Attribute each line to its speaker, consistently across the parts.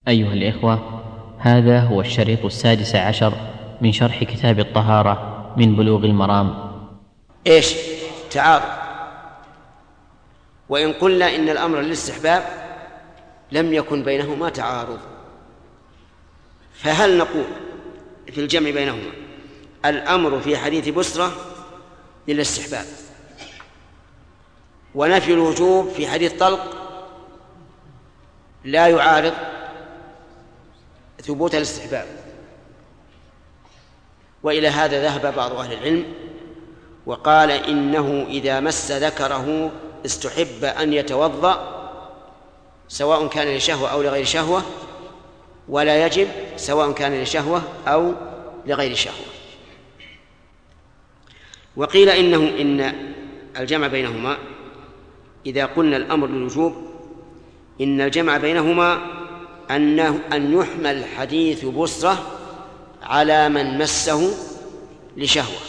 Speaker 1: أيها الإخوة، هذا هو الشريط 16 من شرح كتاب الطهارة من بلوغ المرام.
Speaker 2: إيش؟ تعارض. وإن قلنا إن الأمر للاستحباب لم يكن بينهما تعارض، فهل نقول في الجمع بينهما الأمر في حديث بسرة للاستحباب ونفي الوجوب في حديث طلق لا يعارض ثبوت الاستحباب؟ وإلى هذا ذهب بعض أهل العلم وقال إنه إذا مس ذكره استحب أن يتوضأ سواء كان لشهوة أو لغير شهوة، ولا يجب سواء كان لشهوة أو لغير شهوة. وقيل إن الجمع بينهما إذا قلنا الأمر للوجوب إن الجمع بينهما أن يحمل حديث بسرة على من مسه لشهوة،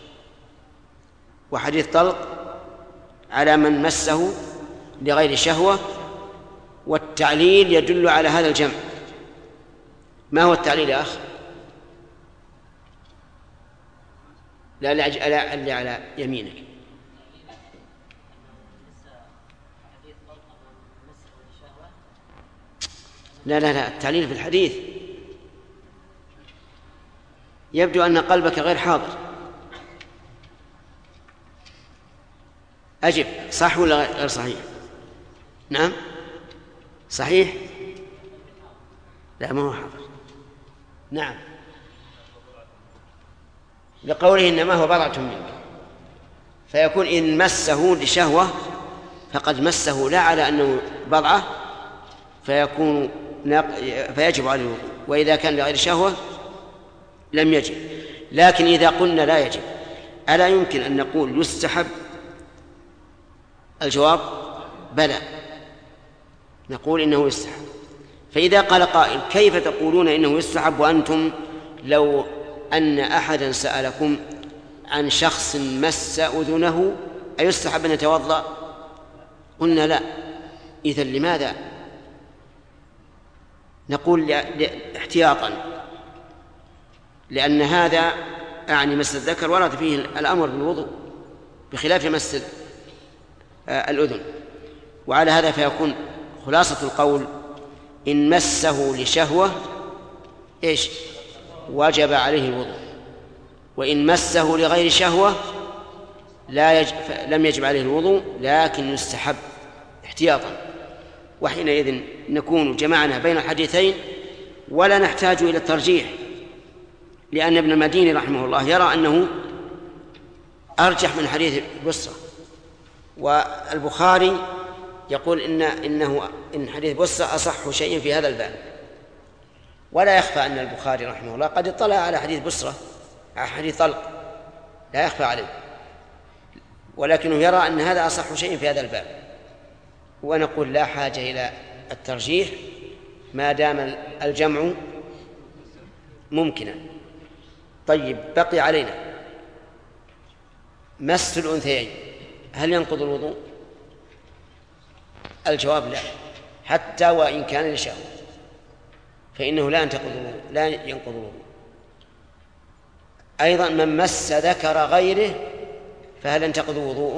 Speaker 2: وحديث طلق على من مسه لغير شهوة، والتعليل يدل على هذا الجمع. ما هو التعليل يا أخ؟ لا اللي على يمينك. لا التعليل في الحديث يبدو أن قلبك غير حاضر. أجب، صح ولا غير صحيح؟ نعم صحيح. لا ما هو حاضر. نعم، لقوله إنما هو بضعة منك، فيكون إن مسه لشهوة فقد مسه لا على أنه بضعة فيجب عليه الوضوء، وإذا كان لغير شهوة لم يجب. لكن إذا قلنا لا يجب ألا يمكن أن نقول يستحب؟ الجواب بلى، نقول إنه يستحب. فإذا قال قائل كيف تقولون إنه يستحب وأنتم لو أن أحدا سألكم عن شخص مس أذنه أيستحب أن يتوضأ؟ قلنا لا. إذن لماذا؟ نقول احتياطا، لأن هذا أعني مس الذكر ورد فيه الأمر بالوضوء بخلاف مس الأذن. وعلى هذا فيكون خلاصة القول إن مسه لشهوة إيش؟ وجب عليه الوضوء، وإن مسه لغير شهوة لم يجب عليه الوضوء لكن يستحب احتياطا. وحينئذ نكون جمعنا بين الحديثين ولا نحتاج إلى الترجيح، لأن ابن المديني رحمه الله يرى أنه أرجح من حديث بسرة، والبخاري يقول إن حديث بسرة أصح شيء في هذا الباب. ولا يخفى أن البخاري رحمه الله قد اطلع على حديث بسرة، على حديث طلق، لا يخفى عليه، ولكنه يرى أن هذا أصح شيء في هذا الباب. ونقول لا حاجة إلى الترجيح ما دام الجمع ممكنا. طيب، بقي علينا مس الأنثيين، هل ينقض الوضوء؟ الجواب لا، حتى وإن كان لشهوة فإنه لا ينقض الوضوء. أيضا من مس ذكر غيره فهل ينتقض وضوءه؟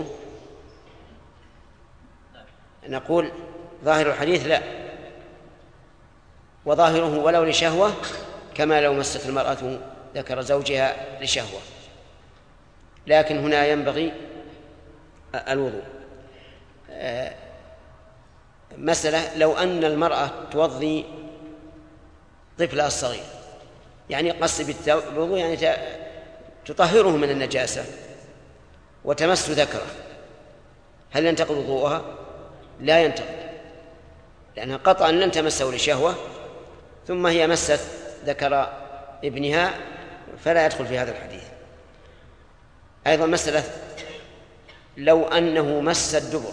Speaker 2: نقول ظاهر الحديث لا، وظاهره ولو لشهوة، كما لو مست المرأة ذكر زوجها لشهوة، لكن هنا ينبغي الوضوء. مسألة: لو أن المرأة توضي طفلها الصغير، يعني قصد بالوضوء يعني تطهره من النجاسة، وتمس ذكره، هل ينتقض وضوءها؟ لا ينتقض، لأنها قطعا لن تمسه لشهوة، ثم هي مست ذكر ابنها، فلا يدخل في هذا الحديث. أيضا مسألة: لو أنه مس الدبر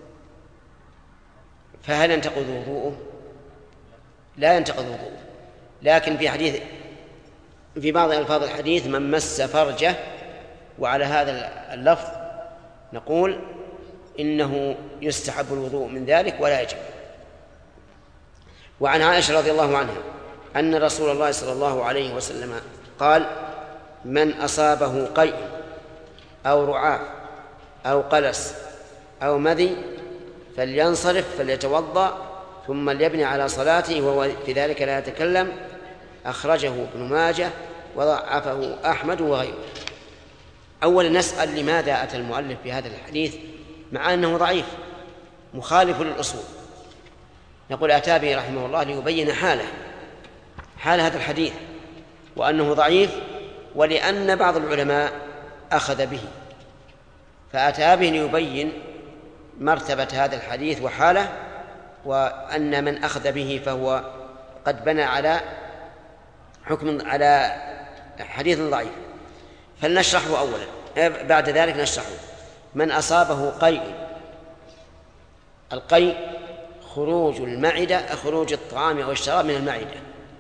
Speaker 2: فهل ينتقض وضوءه؟ لا ينتقض وضوءه، لكن في بعض ألفاظ الحديث من مس فرجه، وعلى هذا اللفظ نقول إنه يستحب الوضوء من ذلك ولا يجب. وعن عائشة رضي الله عنها أن رسول الله صلى الله عليه وسلم قال: من أصابه قيء أو رعاف أو قلس أو مذي فلينصرف فليتوضأ ثم ليبني على صلاته وهو في ذلك لا يتكلم. أخرجه ابن ماجه وضعفه أحمد وغيره. أولا نسأل لماذا أتى المؤلف بهذا الحديث مع أنه ضعيف مخالف للأصول؟ نقول أتى به رحمه الله ليبين حال هذا الحديث وأنه ضعيف، ولأن بعض العلماء أخذ به، فأتى به ليبين مرتبة هذا الحديث وحاله، وأن من أخذ به فهو قد بنى على حكم على حديث ضعيف. فلنشرحه أولا، بعد ذلك نشرحه. من أصابه قيء، القيء خروج المعدة، خروج الطعام أو الشراب من المعدة،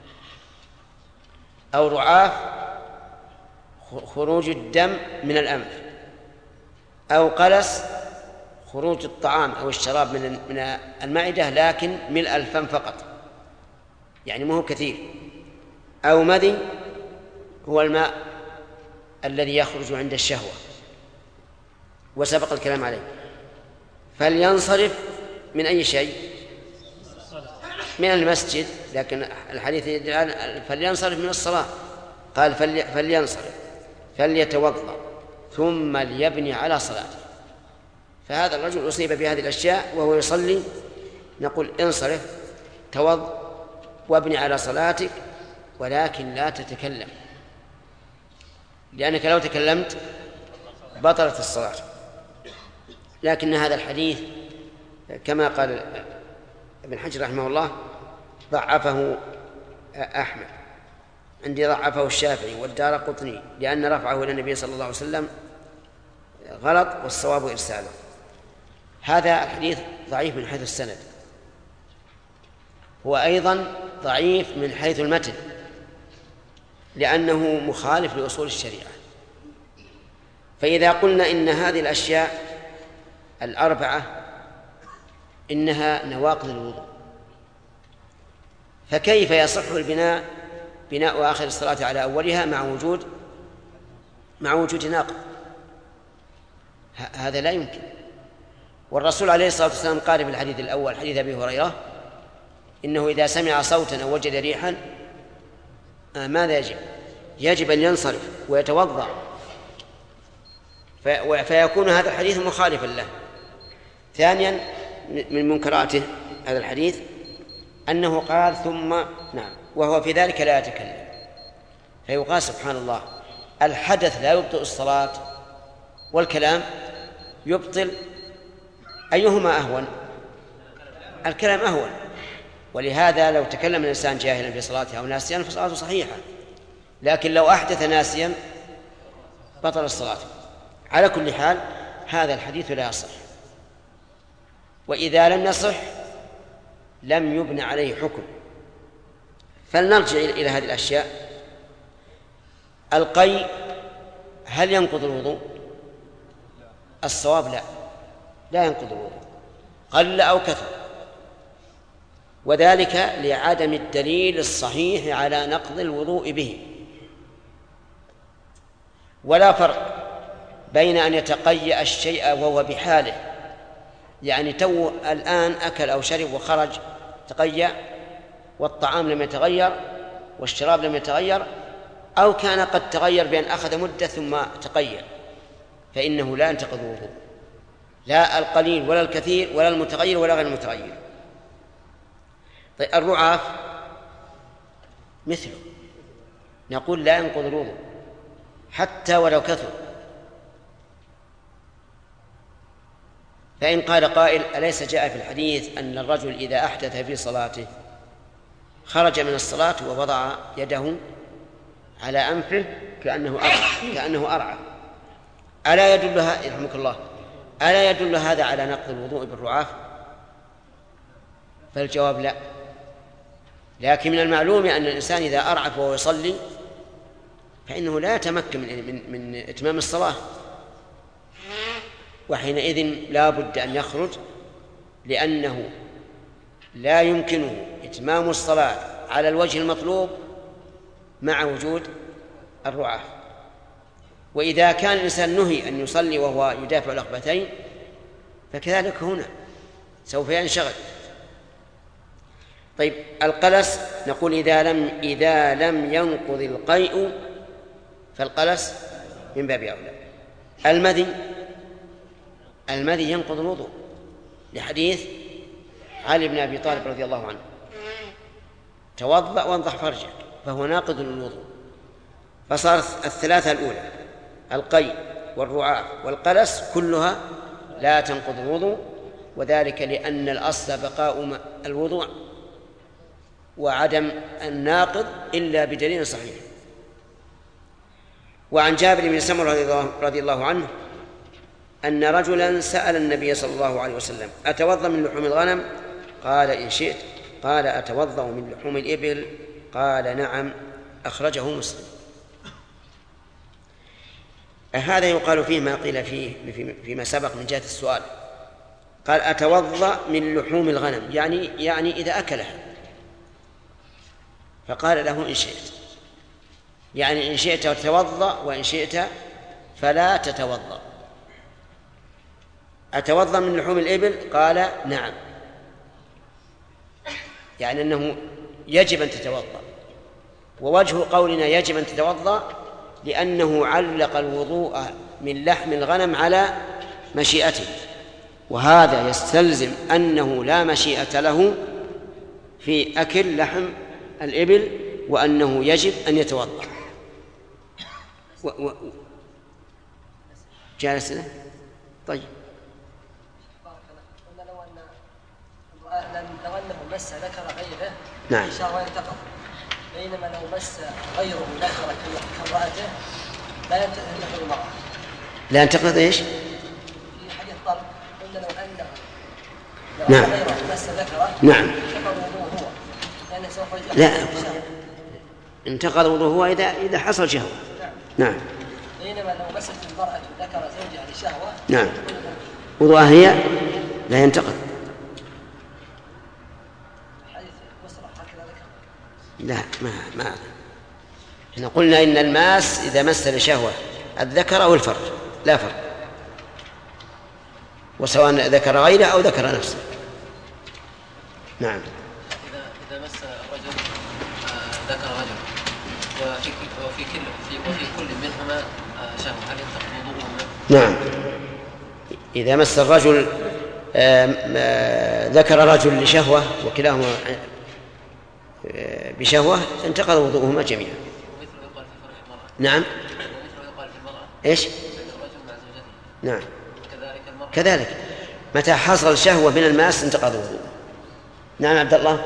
Speaker 2: أو رعاف خروج الدم من الأنف، أو قلس خروج الطعام أو الشراب من المعدة لكن ملء الفم فقط، يعني ما هو كثير، أو مذي هو الماء الذي يخرج عند الشهوة وسبق الكلام عليه. فلينصرف من أي شيء؟ من المسجد، لكن الحديث الآن فلينصرف من الصلاة، قال فلينصرف فليتوضأ ثم ليبني على صلاته. فهذا الرجل أصيب بهذه الأشياء وهو يصلي، نقول انصرف توضأ وابني على صلاتك، ولكن لا تتكلم، لأنك لو تكلمت بطلت الصلاة. لكن هذا الحديث كما قال ابن حجر رحمه الله ضعفه أحمد، عندي ضعفه الشافعي والدارقطني، لأن رفعه إلى النبي صلى الله عليه وسلم غلط والصواب إرساله. هذا الحديث ضعيف من حيث السند، هو أيضا ضعيف من حيث المتن، لأنه مخالف لأصول الشريعة. فإذا قلنا إن هذه الأشياء الأربعة إنها نواقض الوضوء، فكيف يصح بناء آخر الصلاة على أولها مع وجود ناقض؟ هذا لا يمكن. والرسول عليه الصلاة والسلام قال في الحديث الأول، حديث أبي هريرة، إنه إذا سمع صوتا أو وجد ريحا ماذا يجب؟ يجب أن ينصرف ويتوضأ، فيكون هذا الحديث مخالفا له. ثانيا من منكراته هذا الحديث أنه قال وهو في ذلك لا يتكلم. فيقال سبحان الله، الحدث لا يبطئ الصلاة والكلام يبطل، أيهما أهون؟ الكلام أهون. ولهذا لو تكلم الإنسان جاهلا في صلاته أو ناسيا فصلاته صحيحة، لكن لو أحدث ناسيا بطل الصلاة. على كل حال هذا الحديث لا يصح، وإذا لم يصح لم يبنى عليه حكم. فلنرجع إلى هذه الأشياء. القيء هل ينقض الوضوء؟ الصواب لا ينقض الوضوء، قل أو كثر، وذلك لعدم الدليل الصحيح على نقض الوضوء به. ولا فرق بين أن يتقيأ الشيء وهو بحاله، يعني تو الآن أكل أو شرب وخرج تقيأ، والطعام لم يتغير والشراب لم يتغير، أو كان قد تغير بأن أخذ مدة ثم تقيأ، فإنه لا ينتقض الوضوء، لا القليل ولا الكثير ولا المتغير ولا غير المتغير. طيب الرعاف مثله، نقول لا ينقض الوضوء حتى ولو كثر. فإن قال قائل أليس جاء في الحديث أن الرجل إذا أحدث في صلاته خرج من الصلاة ووضع يده على أنفه كأنه أرعى، ألا يدل يرحمك الله، ألا يدل هذا على نقض الوضوء بالرعاف؟ فالجواب لا. لكن من المعلوم أن الإنسان إذا أرعف وهو يصلي فإنه لا يتمكن من إتمام الصلاة، وحينئذ لا بد أن يخرج، لأنه لا يمكنه إتمام الصلاة على الوجه المطلوب مع وجود الرعاة. وإذا كان الإنسان نهي أن يصلي وهو يدافع الركبتين فكذلك هنا سوف ينشغل. طيب القلس نقول إذا لم ينقض القيء فالقلس من باب أولى. المذي ينقض الوضوء لحديث علي بن أبي طالب رضي الله عنه: توضأ وانضح فرجك، فهو ناقض للوضوء. فصارت الثلاثة الأولى القيء والرعاف والقلس كلها لا تنقض الوضوء، وذلك لأن الأصل بقاء الوضوء وعدم الناقض إلا بدليل صحيح. وعن جابر بن سمرة رضي الله عنه أن رجلا سأل النبي صلى الله عليه وسلم: أتوضأ من لحوم الغنم؟ قال: إن شئت. قال: أتوضأ من لحوم الإبل؟ قال: نعم. أخرجه مسلم. هذا يقال فيه ما قيل فيما سبق من جهة السؤال. قال: أتوضأ من لحوم الغنم، يعني إذا أكلها. فقال له: إن شئت، يعني إن شئت تتوضأ وإن شئت فلا تتوضأ. أتوضأ من لحوم الإبل؟ قال: نعم، يعني أنه يجب أن تتوضأ. ووجه قولنا يجب أن تتوضأ لأنه علق الوضوء من لحم الغنم على مشيئته، وهذا يستلزم أنه لا مشيئة له في أكل لحم الإبل، وأنه يجب أن يتوضأ. جالس له؟ طيب.
Speaker 3: لو أنه مس ذكر غيره
Speaker 2: نعم
Speaker 3: شهوة ينتقض، بينما لو مس غيره ذكر كامرأته لا ينتقض المرأة.
Speaker 2: لا ينتقض إيش؟
Speaker 3: في حديث طلق قلنا لو أنه
Speaker 2: نعم
Speaker 3: غيره مس ذكره
Speaker 2: نعم
Speaker 3: انتقض وضوءه هو، لأنه سوف
Speaker 2: لا انتقض وضوءه هو إذا حصل شهوة.
Speaker 3: نعم. بينما لو مست المرأة ذكر زوجها لشهوة
Speaker 2: نعم وضوءها هي لا ينتقض. لا ما احنا قلنا إن الماس إذا مس لشهوة الذكر أو الفرج لا فرق، وسواء ذكر غيره أو ذكر نفسه. نعم.
Speaker 4: إذا مس الرجل ذكر رجل وفي كل منهما شهوة هل ينتقض وضوءهما؟
Speaker 2: نعم. إذا مس الرجل ذكر رجل لشهوة وكلاهما بشهوة انتقض وضوءهما جميعا. نعم. ايش؟ نعم كذلك متى حصل شهوة من الماس انتقض وضوءه. نعم عبد الله.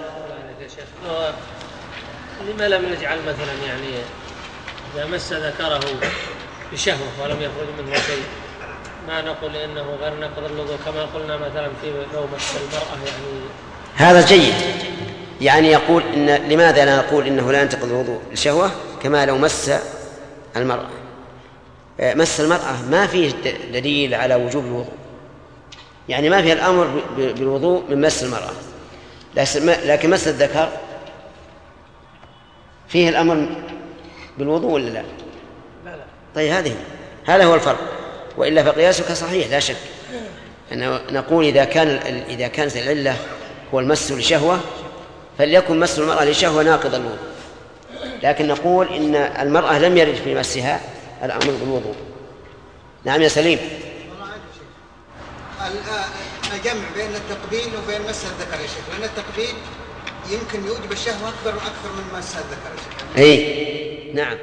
Speaker 5: لما لم نجعل مثلا يعني إذا مس ذكره بشهوة ولم يخرج منه شيء ما نقول إنه غير نقض الوضوء كما قلنا مثلا في لو مس المرأة يعني
Speaker 2: هذا جيد. يعني يقول إن لماذا لا نقول إنه لا ينتقض الوضوء الشهوة كما لو مس المرأة. مس المرأة ما فيه دليل على وجوب الوضوء، يعني ما فيه الأمر بالوضوء من مس المرأة، لكن مس الذكر فيه الأمر بالوضوء ولا لا؟ طيب هذا هو الفرق، وإلا فقياسك صحيح لا شك. نقول إذا كانت العلة هو المس لشهوة فليكن مس المرأة لشهوة ناقض الوضوء، لكن نقول إن المرأة لم يرد في مسها الأمر بالوضوء. نعم يا سليم.
Speaker 6: الجمع بين التقبيل وبين مس الذكر يا شيخ، لأن التقبيل يمكن يوجب الشهوة أكثر من مس الذكر يا شيخ.
Speaker 2: إيه نعم.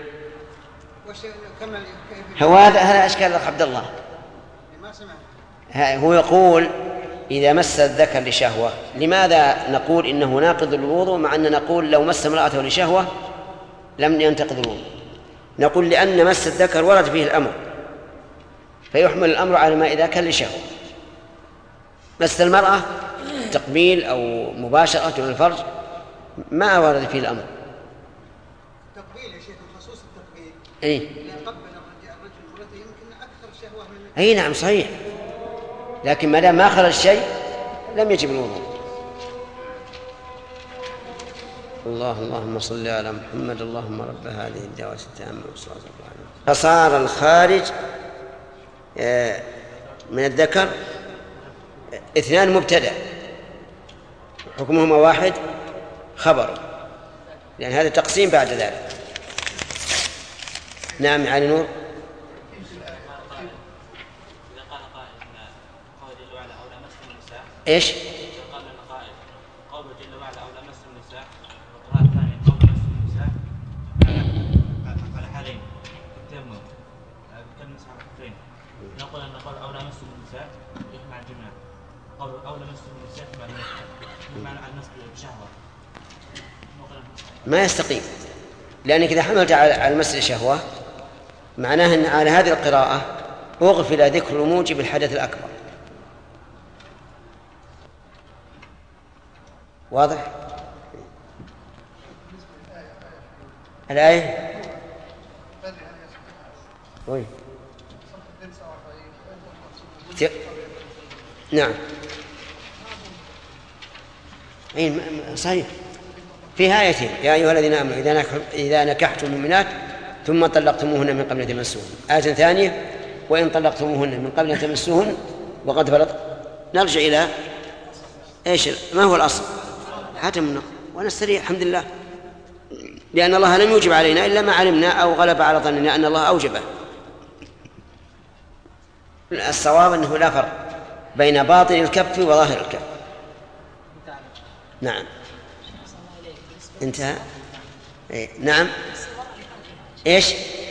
Speaker 2: هو هذا أشكال الأخ عبد الله.
Speaker 6: ما سمعت.
Speaker 2: هو يقول إذا مس الذكر لشهوة لماذا نقول إنه ناقض الوضوء مع أن نقول لو مس امرأته لشهوة لم ينتقض الوضوء؟ نقول لأن مس الذكر ورد فيه الأمر فيحمل الأمر على ما إذا كان لشهوة. مس المرأة تقبيل أو مباشرة من الفرج ما ورد فيه الأمر.
Speaker 6: تقبيل يا شيخ خصوص التقبيل.
Speaker 2: إيه؟
Speaker 6: إذا قبل الرجل مرته يمكن أكثر شهوة من.
Speaker 2: أي نعم صحيح، لكن ما دام ما خرج شيء لم يجب الوضوء. اللهم صل على محمد. اللهم رب هذه الدعوة التامة والصلاة والسلام. فصار الخارج من الذكر اثنان مبتدأ حكمهما واحد خبر، لأن هذا تقسيم بعد ذلك. نعم علي نور. ايش؟
Speaker 7: قال القائل قوله جل وعلا او لمس النساء، والقراءة الثانية او لمس النساء على حالين التيمم كلمة على الحرفين. نقول ان قول او لمس النساء يجمع الجماع، قول او لمس النساء بمعنى النصب بشهوة
Speaker 2: ما يستقيم، لأنك إذا حملت على المس الشهوة معناه أن على هذه القراءة أغفل ذكر موجب الحدث الأكبر. واضح؟ الآية نعم صحيح، في آيتين: يا أيها الذين آمنوا إذا نكحتم المؤمنات ثم طلقتموهن من قبل أن تمسوهن. آية ثانية: وإن طلقتموهن من قبل أن تمسوهن وقد فرض. نرجع إلى إيش؟ ما هو الأصل؟ حتمنا ونستريح الحمد لله، لأن الله لم يوجب علينا إلا ما علمنا أو غلب على ظننا أن الله أوجبه. الصواب أنه لا فرق بين باطن الكف وظاهر الكف. نعم انتهى. نعم ايش؟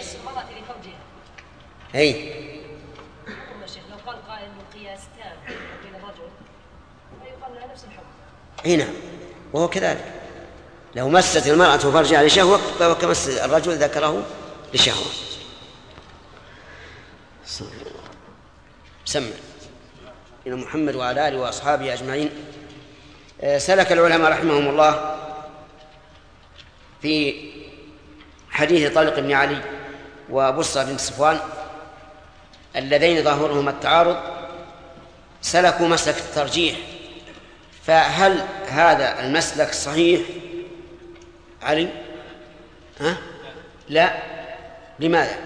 Speaker 2: اي
Speaker 3: لو قال قائل قياس تام بين الرجل فيقال له نفس الحكم.
Speaker 2: اي نعم، وهو كذلك. لو مست المرأة فرجها لشهوة فهو كمس الرجل ذكره لشهوة. سمع إلى محمد وعلى آله وأصحابه أجمعين. سلك العلماء رحمهم الله في حديث طلق بن علي وبصرة بن صفوان اللذين ظاهرهما التعارض، سلكوا مسلك الترجيح. فهل هذا المسلك صحيح علي؟ لا. لماذا؟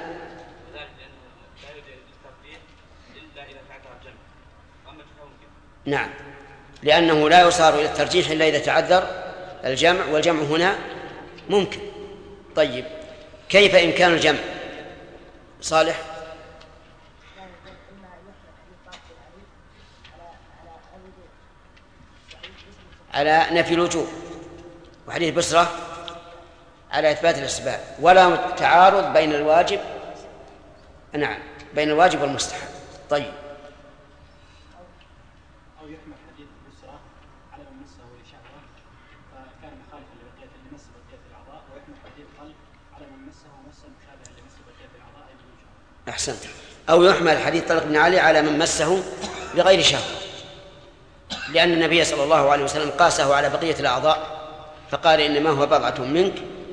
Speaker 2: نعم، لأنه لا يصار إلى الترجيح إلا إذا تعذر الجمع، والجمع هنا ممكن. طيب، كيف إمكان الجمع؟ صالح. على نفي الوجوب، وحديث بصرة على إثبات الأسباب، ولا تعارض بين الواجب، نعم، بين الواجب والمستحب. طيب،
Speaker 7: أو يحمل حديث بصرة على من مسه لشهوة فكان مخالفا لمس بقية الأعضاء، ويحمل حديث قلب على من مسه مشابها لمس بقية الأعضاء بدون شهوة.
Speaker 2: أحسنت. أو يحمل حديث طلق بن علي على من مسه بغير شهوة، لأن النبي صلى الله عليه وسلم قاسه على بقية الأعضاء فقال إنما هو بضعة منك.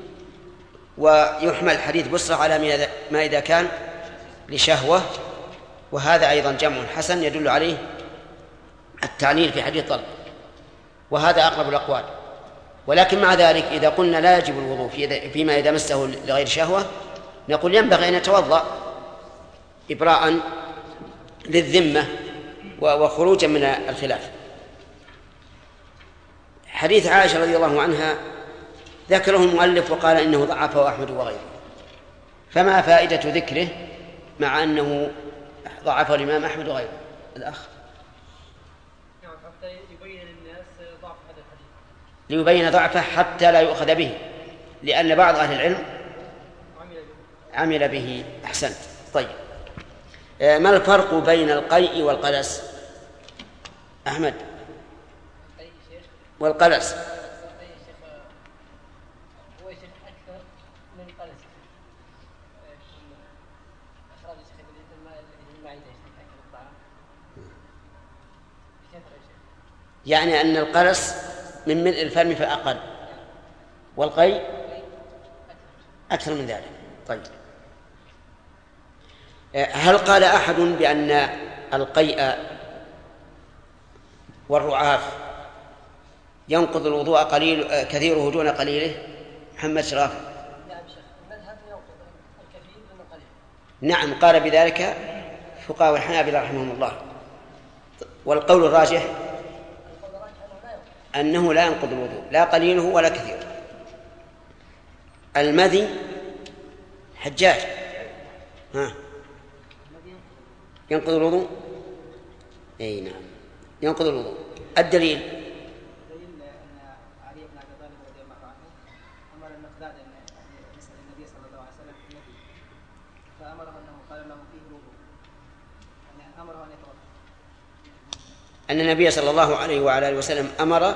Speaker 2: ويحمل حديث بصرة على ما إذا كان لشهوة، وهذا أيضا جمع حسن يدل عليه التعليل في حديث طلق، وهذا أقرب الأقوال. ولكن مع ذلك إذا قلنا لا يجب الوضوء فيما إذا مسه لغير شهوة، نقول ينبغي أن يتوضأ إبراء للذمة وخروجا من الخلاف. حديث عائشة رضي الله عنها ذكره المؤلف وقال إنه ضعفه أحمد وغيره، فما فائدة ذكره مع أنه ضعفه الإمام أحمد وغيره؟ الأخ
Speaker 3: حتى يبين للناس ضعف هذا الحديث،
Speaker 2: ليبين ضعفه حتى لا يؤخذ به، لأن بعض أهل العلم عمل به. أحسنت. طيب، ما الفرق بين القيء والقلس؟ أحمد. والقلس
Speaker 3: هو شيء أكثر من القلس. أخرج شيء من الماء الذي المعدة أكثر الطعام.
Speaker 2: يعني أن القلس من ملء الفم فأقل، والقيء أكثر من ذلك. طيب، هل قال أحد بأن القيء والرعاف ينقض الوضوء كثيره دون قليله. محمد شرافي.
Speaker 3: نعم شيخ، المذهب ينقض الكثير دون قليل.
Speaker 2: نعم، قال بذلك فقهاء الحنابلة رحمهم الله. والقول الراجح أنه لا ينقض الوضوء لا قليله ولا كثير. المذي حجاج ينقض الوضوء. أي نعم ينقض الوضوء. الدليل
Speaker 8: أن علي بن أبي طالب رضي الله عنه أمر المقداد أن يسأل النبي صلى الله عليه وسلم في النبي، فأمره أنه قال له فيه الوضوء، يعني أمره أن يتوضأ.
Speaker 2: أن النبي صلى الله عليه وعلى آله وسلم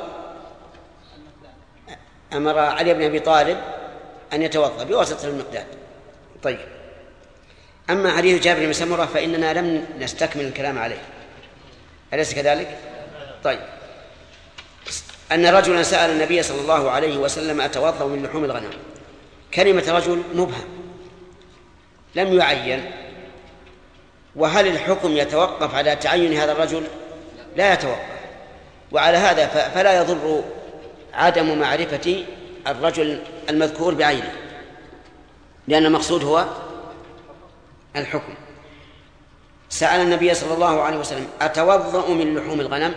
Speaker 2: أمر علي بن أبي طالب أن يتوضأ بواسطة المقداد. طيب، أما حديث جابر بن سمرة فإننا لم نستكمل الكلام عليه، أليس كذلك؟ طيب، أن رجلا سأل النبي صلى الله عليه وسلم أتوضأ من لحوم الغنم. كلمة رجل مبهم لم يعين، وهل الحكم يتوقف على تعين هذا الرجل؟ لا يتوقف. وعلى هذا فلا يضر عدم معرفة الرجل المذكور بعينه، لأن المقصود هو الحكم. سأل النبي صلى الله عليه وسلم أتوضأ من لحوم الغنم؟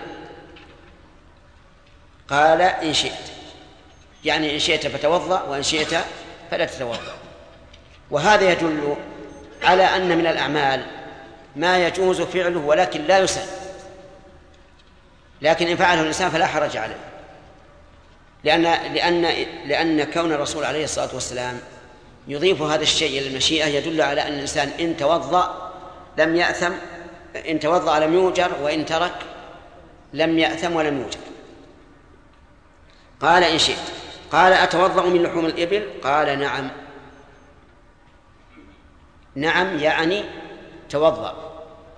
Speaker 2: قال إن شئت، يعني إن شئت فتوضأ وإن شئت فلا تتوضأ. وهذا يدل على أن من الأعمال ما يجوز فعله ولكن لا يسن، لكن إن فعله الإنسان فلا حرج عليه، لأن كون الرسول عليه الصلاة والسلام يضيف هذا الشيء إلى المشيئة يدل على أن الإنسان إن توضأ لم يأثم، إن توضأ لم يؤجر، وإن ترك لم يأثم ولم يؤجر. قال إن شئت. قال أتوضأ من لحوم الإبل؟ قال نعم. نعم يعني توضأ.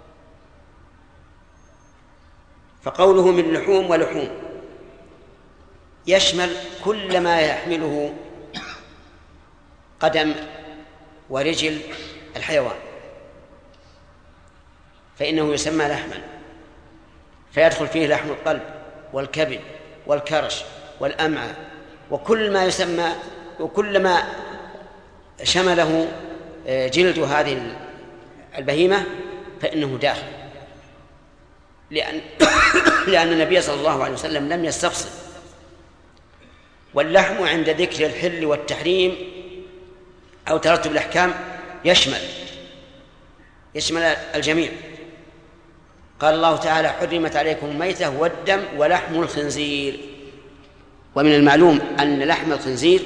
Speaker 2: فقوله من لحوم ولحوم يشمل كل ما يحمله قدم ورجل الحيوان، فإنه يسمى لحما، فيدخل فيه لحم القلب والكبد والكرش والأمعاء، وكل ما يسمى وكل ما شمله جلد هذه البهيمة فإنه داخل، لأن النبي صلى الله عليه وسلم لم يستفصل. واللحم عند ذكر الحل والتحريم أو ترتب الأحكام يشمل الجميع. قال الله تعالى حرمت عليكم الميتة والدم ولحم الخنزير. ومن المعلوم أن لحم الخنزير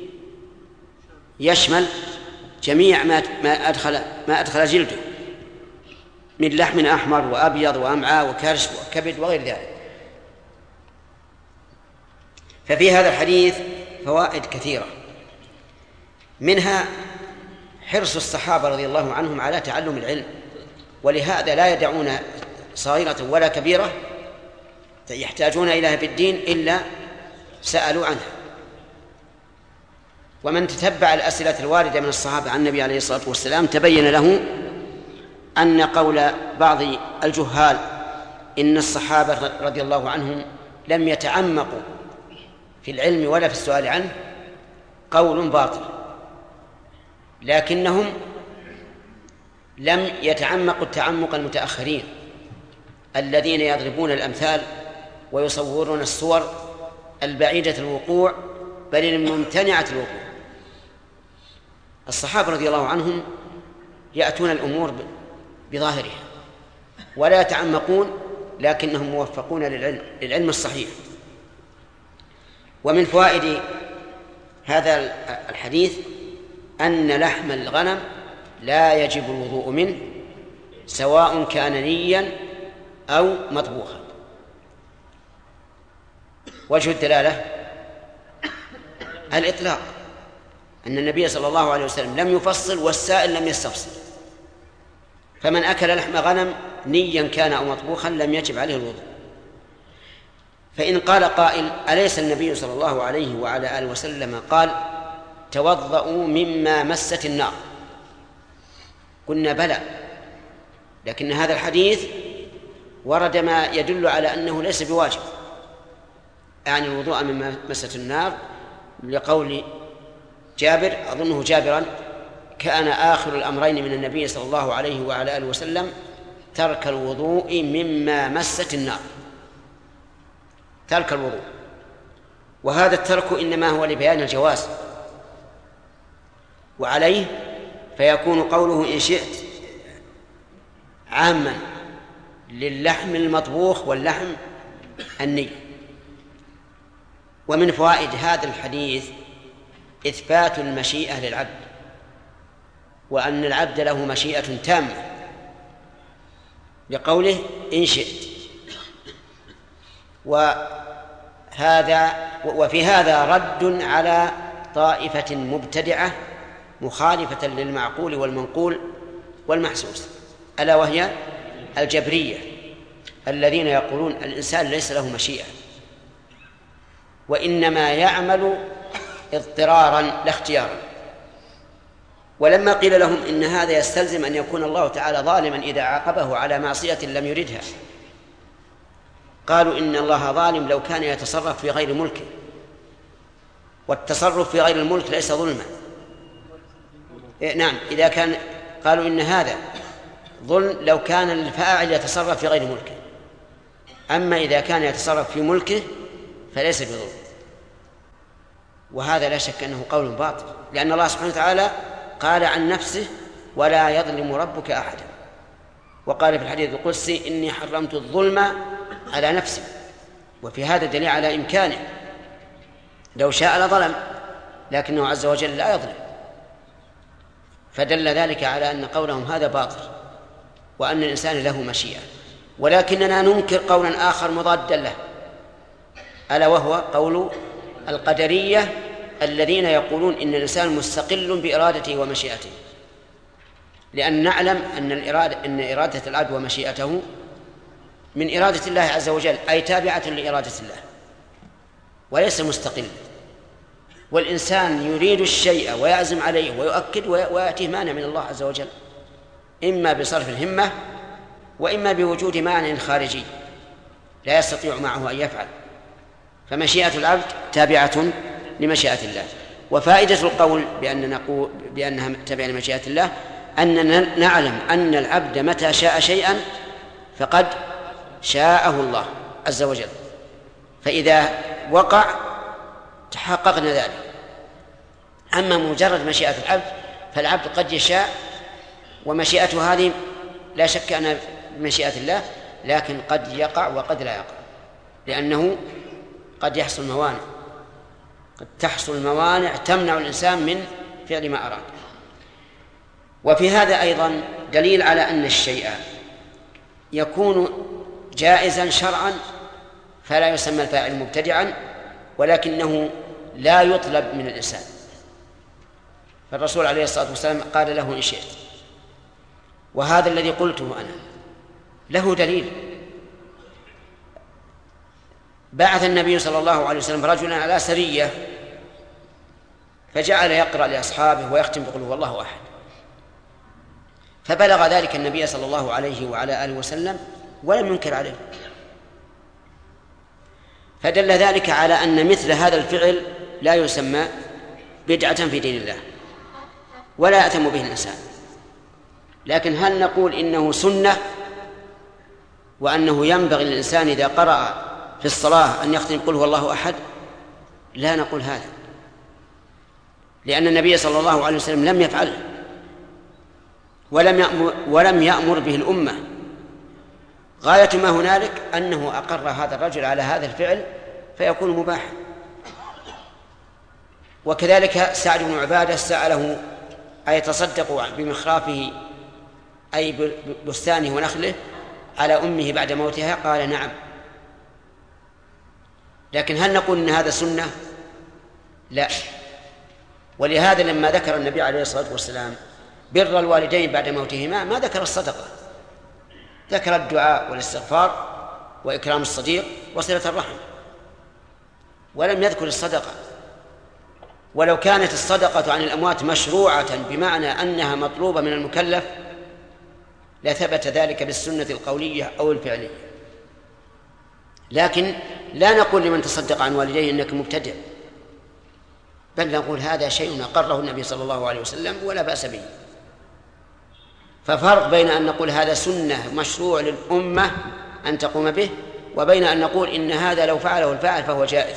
Speaker 2: يشمل جميع ما أدخل جلده من لحم أحمر وأبيض وأمعاء وكرش وكبد وغير ذلك. ففي هذا الحديث فوائد كثيرة، منها حرص الصحابة رضي الله عنهم على تعلم العلم، ولهذا لا يدعون صغيرة ولا كبيرة يحتاجون إليها في الدين إلا سألوا عنها. ومن تتبع الأسئلة الواردة من الصحابة عن النبي عليه الصلاة والسلام تبين له أن قول بعض الجهال إن الصحابة رضي الله عنهم لم يتعمقوا في العلم ولا في السؤال عنه قول باطل، لكنهم لم يتعمقوا التعمق المتأخرين الذين يضربون الأمثال ويصورون الصور البعيدة الوقوع بل الممتنعة الوقوع. الصحابة رضي الله عنهم يأتون الأمور بظاهرها ولا يتعمقون، لكنهم موفقون للعلم الصحيح. ومن فوائد هذا الحديث أن لحم الغنم لا يجب الوضوء منه سواء كان نيا أو مطبوخا. وجه الدلالة الإطلاق، أن النبي صلى الله عليه وسلم لم يفصل والسائل لم يستفصل، فمن أكل لحم غنم نيا كان أو مطبوخا لم يجب عليه الوضوء. فإن قال قائل أليس النبي صلى الله عليه وعلى آله وسلم قال توضؤوا مما مست النار؟ قلنا بلى، لكن هذا الحديث ورد ما يدل على أنه ليس بواجب، يعني الوضوء من مسة النار، لقول جابر أظنه جابرا: كان آخر الأمرين من النبي صلى الله عليه وعلى آله وسلم ترك الوضوء مما مست النار، ترك الوضوء. وهذا الترك إنما هو لبيان الجواز، وعليه فيكون قوله إن شئت عاما للحم المطبوخ واللحم الني. ومن فوائد هذا الحديث إثبات المشيئة للعبد، وأن العبد له مشيئة تامة، لقوله إن شئت. وفي هذا رد على طائفة مبتدعة مخالفة للمعقول والمنقول والمحسوس، ألا وهي الجبرية، الذين يقولون الإنسان ليس له مشيئة، وإنما يعمل اضطرارا لا اختيارا. ولما قيل لهم إن هذا يستلزم أن يكون الله تعالى ظالما إذا عاقبه على معصية لم يردها، قالوا إن الله ظالم لو كان يتصرف في غير ملكه، والتصرف في غير الملك ليس ظلما. نعم، إذا كان قالوا إن هذا ظلم لو كان الفاعل يتصرف في غير ملكه، أما إذا كان يتصرف في ملكه فليس بظلم. وهذا لا شك أنه قول باطل، لأن الله سبحانه وتعالى قال عن نفسه: ولا يظلم ربك أحدا. وقال في الحديث القدسي: إني حرمت الظلم على نفسي. وفي هذا دليل على إمكانه، لو شاء لظلم، لكنه عز وجل لا يظلم. فدل ذلك على أن قولهم هذا باطل، وأن الإنسان له مشيئة. ولكننا ننكر قولا آخر مضادا له، ألا وهو قول القدرية الذين يقولون إن الإنسان مستقل بإرادته ومشيئته، لأن نعلم أن إرادة العبد ومشيئته من إرادة الله عز وجل، أي تابعة لإرادة الله وليس مستقل. والإنسان يريد الشيء ويعزم عليه ويؤكد ويأتيه مانع من الله عز وجل، إما بصرف الهمة وإما بوجود مانع خارجي لا يستطيع معه أن يفعل. فمشيئة العبد تابعة لمشيئة الله. وفائدة القول بأنها تابعة لمشيئة الله أننا نعلم أن العبد متى شاء شيئا فقد شاءه الله عز وجل، فإذا وقع تحققنا ذلك. أما مجرد مشيئة العبد فالعبد قد يشاء، ومشيئته هذه لا شك أنها بمشيئة الله، لكن قد يقع وقد لا يقع، لأنه قد يحصل موانع، قد تحصل موانع تمنع الإنسان من فعل ما أراد. وفي هذا أيضا دليل على أن الشيء يكون جائزا شرعا فلا يسمى الفاعل مبتدعا، ولكنه لا يطلب من الإنسان. فالرسول عليه الصلاة والسلام قال له إن شئت، وهذا الذي قلته أنا له دليل. بعث النبي صلى الله عليه وسلم رجلا على سرية فجعل يقرأ لأصحابه ويختم بقول هو الله أحد، فبلغ ذلك النبي صلى الله عليه وعلى آله وسلم ولم ينكر عليه، فدل ذلك على أن مثل هذا الفعل لا يسمى بدعة في دين الله ولا يأثم به الإنسان. لكن هل نقول إنه سنة وأنه ينبغي للإنسان إذا قرأ في الصلاة أن يختم قل هو الله أحد؟ لا نقول هذا، لأن النبي صلى الله عليه وسلم لم يفعله ولم يأمر به الأمة. غاية ما هنالك أنه أقر هذا الرجل على هذا الفعل فيكون مباحا. وكذلك سعد بن عبادة سأله أيتصدق بمخرافه أي بستانه ونخله على أمه بعد موتها؟ قال نعم. لكن هل نقول إن هذا سنة؟ لا. ولهذا لما ذكر النبي عليه الصلاة والسلام بر الوالدين بعد موتهما ما ذكر الصدقة، ذكر الدعاء والاستغفار وإكرام الصديق وصلة الرحم، ولم يذكر الصدقة. ولو كانت الصدقة عن الأموات مشروعة بمعنى أنها مطلوبة من المكلف لثبت ذلك بالسنة القولية أو الفعلية. لكن لا نقول لمن تصدق عن والديه إنك مبتدع، بل نقول هذا شيء أقره النبي صلى الله عليه وسلم ولا بأس به. ففرق بين أن نقول هذا سنة مشروع للأمة أن تقوم به، وبين أن نقول إن هذا لو فعله الفاعل فهو جائز.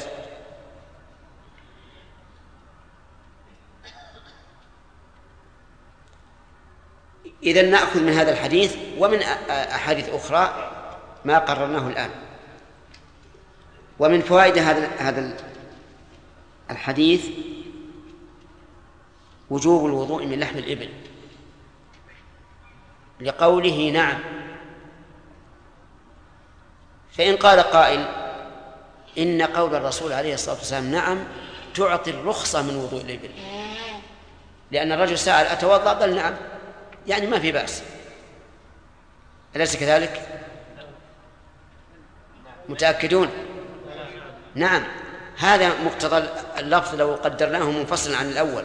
Speaker 2: إذن نأخذ من هذا الحديث ومن أحاديث أخرى ما قررناه الآن. ومن فوائد هذا الحديث وجوب الوضوء من لحم الإبل، لقوله نعم. فإن قال قائل إن قول الرسول عليه الصلاة والسلام نعم تعطي الرخصة من وضوء الإبل، لأن الرجل سأل أتوضأ؟ قال نعم، يعني ما في بأس، أليس كذلك؟ متأكدون؟ نعم، هذا مقتضى اللفظ لو قدرناه منفصلا عن الأول.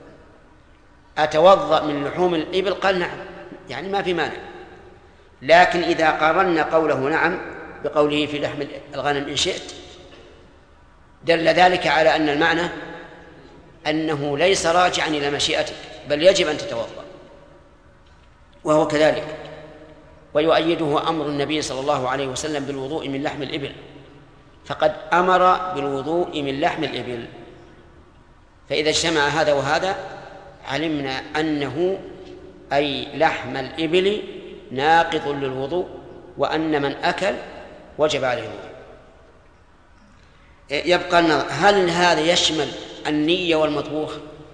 Speaker 2: أتوضأ من لحوم الإبل؟ قال نعم، يعني ما في مانع. لكن إذا قارنا قوله نعم بقوله في لحم الغنم إن شئت، دل ذلك على أن المعنى أنه ليس راجعا إلى مشيئتك، بل يجب أن تتوضأ، وهو كذلك. ويؤيده أمر النبي صلى الله عليه وسلم بالوضوء من لحم الإبل، فقد أمر بالوضوء من لحم الإبل. فإذا اجتمع هذا وهذا علمنا أنه أي لحم الإبل ناقض للوضوء، وأن من أكل وجب عليه الوضوء. يبقى النظر، هل هذا يشمل النية والمطبوخ؟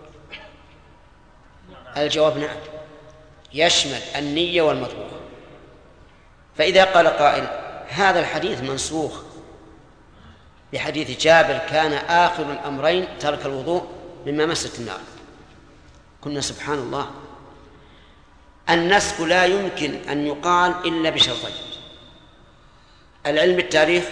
Speaker 2: الجواب نعم، يشمل النية والمطبوخ. فإذا قال قائل هذا الحديث منسوخ بحديث جابر كان آخر الأمرين ترك الوضوء مما مست النار، قلنا سبحان الله، النسخ لا يمكن أن يقال إلا بشرطين: العلم بالتاريخ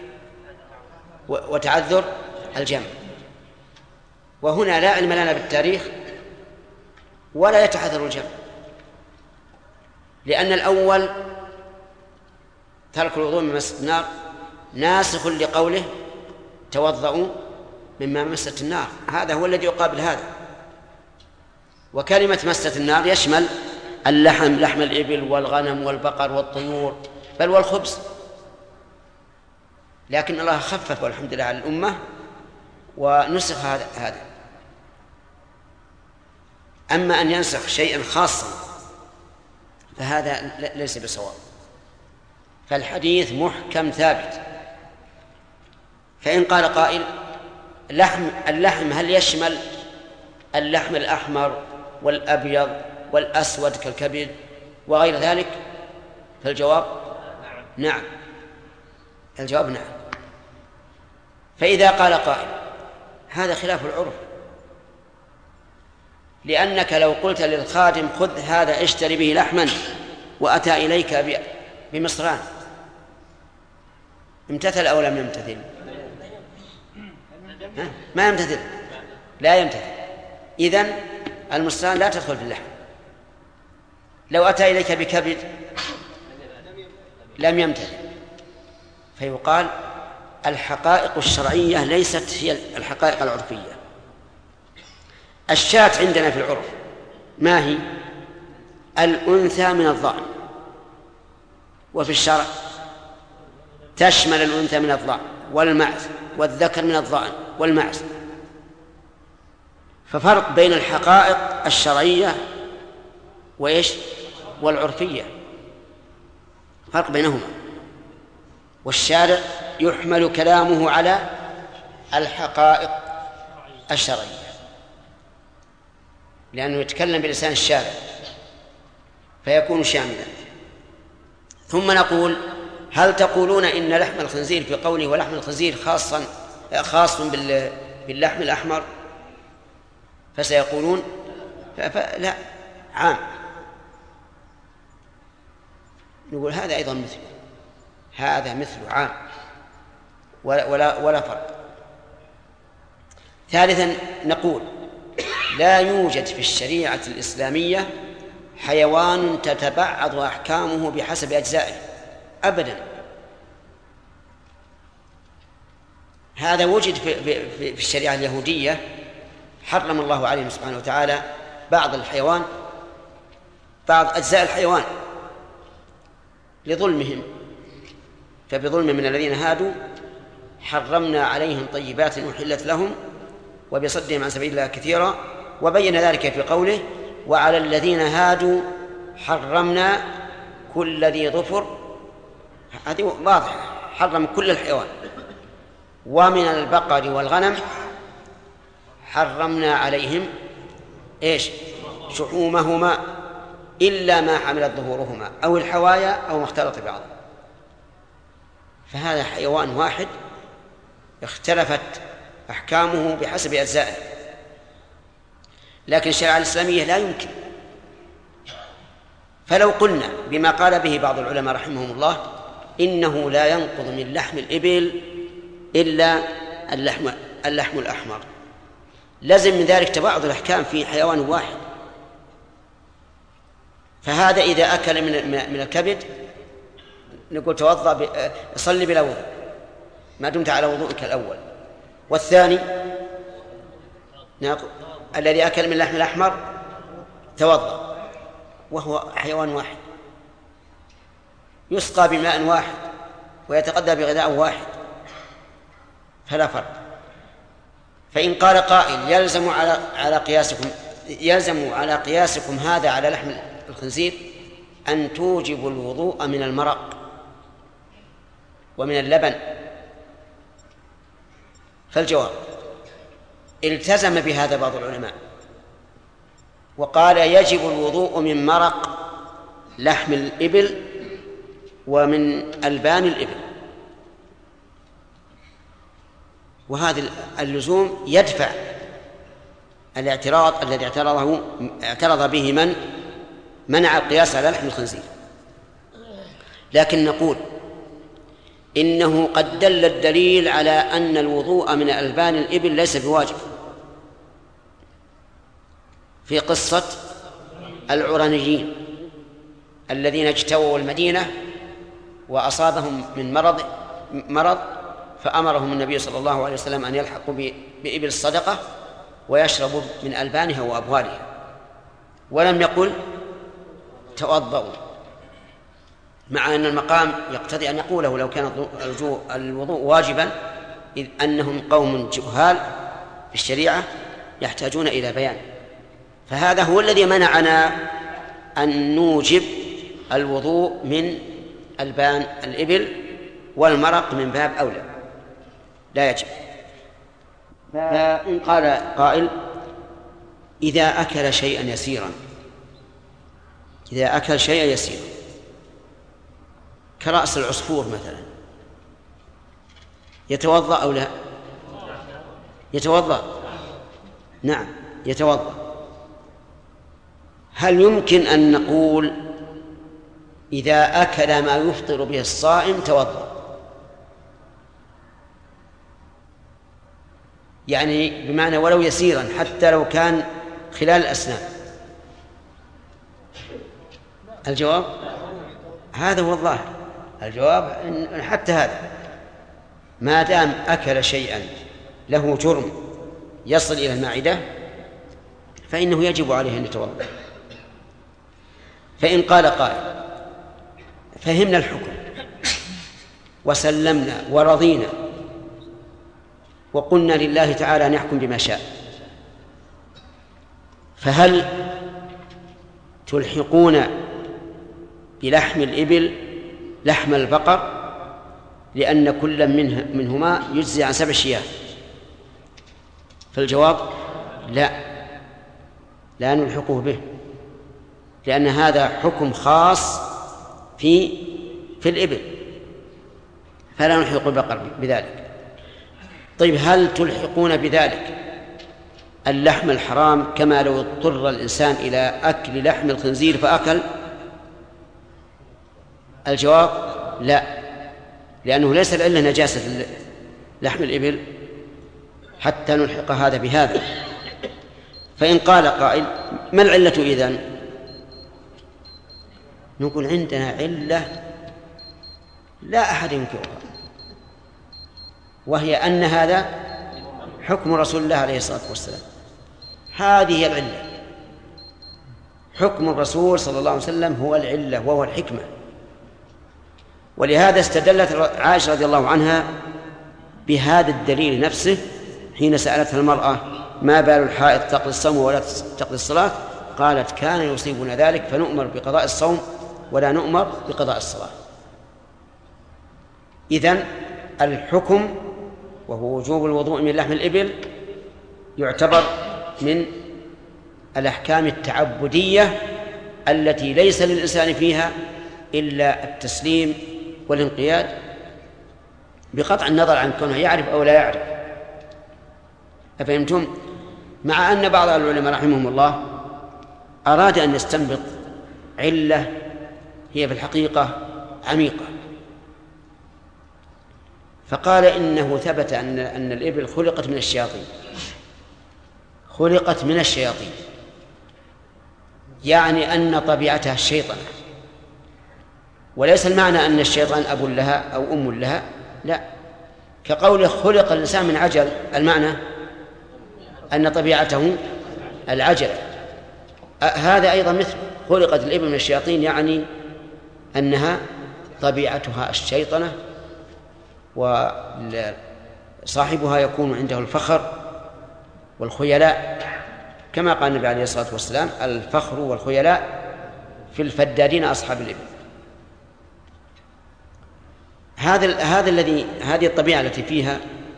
Speaker 2: وتعذر الجمع. وهنا لا علم لنا بالتاريخ ولا يتعذر الجمع، لأن الأول ترك الوضوء من مست النار ناسخ لقوله توضؤوا مما مست النار، هذا هو الذي يقابل هذا. وكلمة مست النار يشمل اللحم، لحم الإبل والغنم والبقر والطيور، بل والخبز. لكن الله خفف والحمد لله على الأمة ونسخ هذا. أما أن ينسخ شيئا خاصا فهذا ليس بصواب. فالحديث محكم ثابت. فإن قال قائل اللحم هل يشمل اللحم الأحمر والأبيض والأسود كالكبد وغير ذلك؟ فالجواب نعم، الجواب نعم. فإذا قال قائل هذا خلاف العرف، لأنك لو قلت للخادم خذ هذا اشتري به لحما وأتى إليك بمصران، امتثل أو لم يمتثل؟ ما يمتثل، لا يمتثل. إذن المصران لا تدخل في اللحم. لو أتى إليك بكبد لم يمتثل. فيقال الحقائق الشرعية ليست هي الحقائق العرفية. الشاة عندنا في العرف ما هي؟ الأنثى من الضأن، وفي الشرع تشمل الأنثى من الضأن والمعز والذكر من الضأن والمعز. ففرق بين الحقائق الشرعية والعرفية، فرق بينهما. والشارع يحمل كلامه على الحقائق الشرعية لأنه يتكلم بلسان الشارع فيكون شاملا. ثم نقول هل تقولون إن لحم الخنزير في قوله ولحم الخنزير خاص باللحم الأحمر؟ فسيقولون لا، عام. نقول هذا أيضا مثله، هذا مثله عام ولا فرق. ثالثا نقول لا يوجد في الشريعة الإسلامية حيوان تتبعض أحكامه بحسب أجزائه أبدا. هذا وجد في الشريعة اليهودية، حرم الله عليهم سبحانه وتعالى بعض الحيوان، بعض أجزاء الحيوان لظلمهم، فبظلم من الذين هادوا حرمنا عليهم طيبات أحلت لهم وبصدهم عن سبيل الله كثيرا، وبين ذلك في قوله وعلى الذين هادوا حرمنا كل ذي ظفر. هذه واضحة، حرم كل الحيوان. ومن البقر والغنم حرمنا عليهم إيش؟ شحومهما إلا ما حملت ظهورهما أو الحوايا أو ما اختلط بعض. فهذا حيوان واحد اختلفت أحكامه بحسب أجزائه، لكن الشريعة الإسلامية لا يمكن. فلو قلنا بما قال به بعض العلماء رحمهم الله إنه لا ينقض من لحم الإبل إلا اللحم الأحمر، لازم من ذلك تباعد الأحكام في حيوان واحد. فهذا إذا أكل من الكبد نقول توضأ صلي بلا وضوء ما دمت على وضوءك الأول. والثاني الذي أكل من اللحم الأحمر توضأ، وهو حيوان واحد يسقى بماء واحد ويتغذى بغذاء واحد، فلا فرق. فإن قال قائل يلزم على قياسكم هذا على لحم الخنزير أن توجب الوضوء من المرق ومن اللبن، فالجواب التزم بهذا بعض العلماء وقال يجب الوضوء من مرق لحم الإبل ومن ألبان الإبل، وهذا اللزوم يدفع الاعتراض الذي اعترض به من منع القياس على لحم الخنزير. لكن نقول إنه قد دل الدليل على أن الوضوء من ألبان الإبل ليس بواجب، في قصة العرانيين الذين اجتووا المدينة وأصابهم من مرض فأمرهم النبي صلى الله عليه وسلم أن يلحقوا بإبل الصدقة ويشربوا من ألبانها وأبوالها، ولم يقل توضؤوا، مع أن المقام يقتضي أن يقوله لو كان الوضوء واجبا، إذ أنهم قوم جهال في الشريعة يحتاجون إلى بيان. فهذا هو الذي منعنا أن نوجب الوضوء من ألبان الإبل، والمرق من باب أولى لا يجب. فإن قال قائل إذا أكل شيئا يسيرا كرأس العصفور مثلا يتوضأ أو لا؟ يتوضأ، نعم يتوضأ. هل يمكن أن نقول إذا أكل ما يفطر به الصائم توضأ؟ يعني بمعنى ولو يسيرا حتى لو كان خلال الأسنان. الجواب هذا هو الظاهر، الجواب إن حتى هذا ما دام أكل شيئا له جرم يصل إلى المعدة فإنه يجب عليه أن يتوضأ. فإن قال قائل فهمنا الحكم وسلمنا ورضينا وقلنا لله تعالى أن يحكم بما شاء، فهل تلحقون بلحم الإبل لحم البقر لأن كل منهما يجزي عن 7 شياه؟ فالجواب لا نلحقه به، لأن هذا حكم خاص في الإبل، فلا نلحق البقر بذلك. طيب هل تلحقون بذلك اللحم الحرام كما لو اضطر الإنسان إلى أكل لحم الخنزير فأكل؟ الجواب لا، لأنه ليس العلة نجاسة لحم الإبل حتى نلحق هذا بهذا. فإن قال قائل ما العلة إذن؟ نقول عندنا علة لا أحد ينكرها، وهي أن هذا حكم رسول الله عليه الصلاة والسلام. هذه هي العلة، حكم الرسول صلى الله عليه وسلم هو العلة وهو الحكمة. ولهذا استدلت عائشة رضي الله عنها بهذا الدليل نفسه حين سألتها المرأة ما بال الحائض تقضي الصوم ولا تقضي الصلاة؟ قالت كان يصيبنا ذلك فنؤمر بقضاء الصوم ولا نؤمر بقضاء الصلاة. إذن الحكم وهو وجوب الوضوء من لحم الإبل يعتبر من الأحكام التعبدية التي ليس للإنسان فيها إلا التسليم والانقياد بقطع النظر عن كونه يعرف أو لا يعرف. أفهمتم؟ مع أن بعض العلماء رحمهم الله أراد أن يستنبط علة هي في الحقيقة عميقة، فقال إنه ثبت أن الإبل خلقت من الشياطين، خلقت من الشياطين، يعني أن طبيعتها الشيطنة، وليس المعنى أن الشيطان أب لها أو أم لها، لا، كقوله خلق الإنسان من عجل، المعنى أن طبيعته العجلة. هذا أيضا مثل خلقت الإبل من الشياطين، يعني أنها طبيعتها الشيطنة، وصاحبها يكون عنده الفخر والخيلاء، كما قال النبي عليه الصلاة والسلام الفخر والخيلاء في الفدادين أصحاب الإبل. هذه الطبيعة التي فيها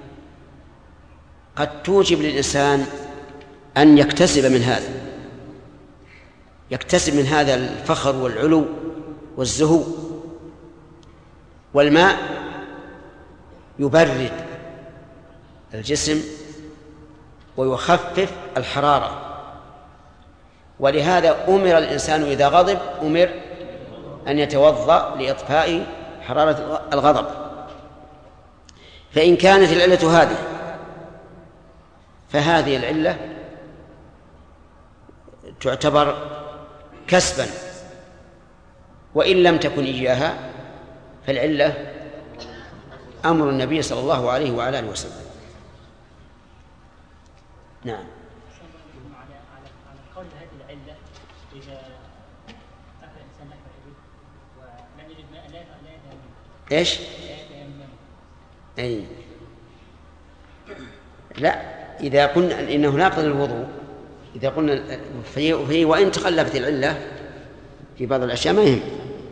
Speaker 2: قد توجب للإنسان أن يكتسب من هذا الفخر والعلو والزهو. والماء يبرد الجسم ويخفف الحرارة، ولهذا أمر الإنسان إذا غضب أمر أن يتوضأ لإطفاء حرارة الغضب. فإن كانت العلة هذه فهذه العلة تعتبر كسبا، وإن لم تكن إياها فالعلة أمر النبي صلى الله عليه وعلى آله وسلم. نعم.
Speaker 9: على قول هذه العلة إذا أكل الإنسان لحم الإبل ولم يجد ماء لا يتيمم.
Speaker 2: إيش؟
Speaker 9: لا يتيمم.
Speaker 2: أي لا، إذا قلنا إنه ناقض الوضوء، إذا قلنا فهي وإن تخلفت العلة في بعض الأشياء ما يهم،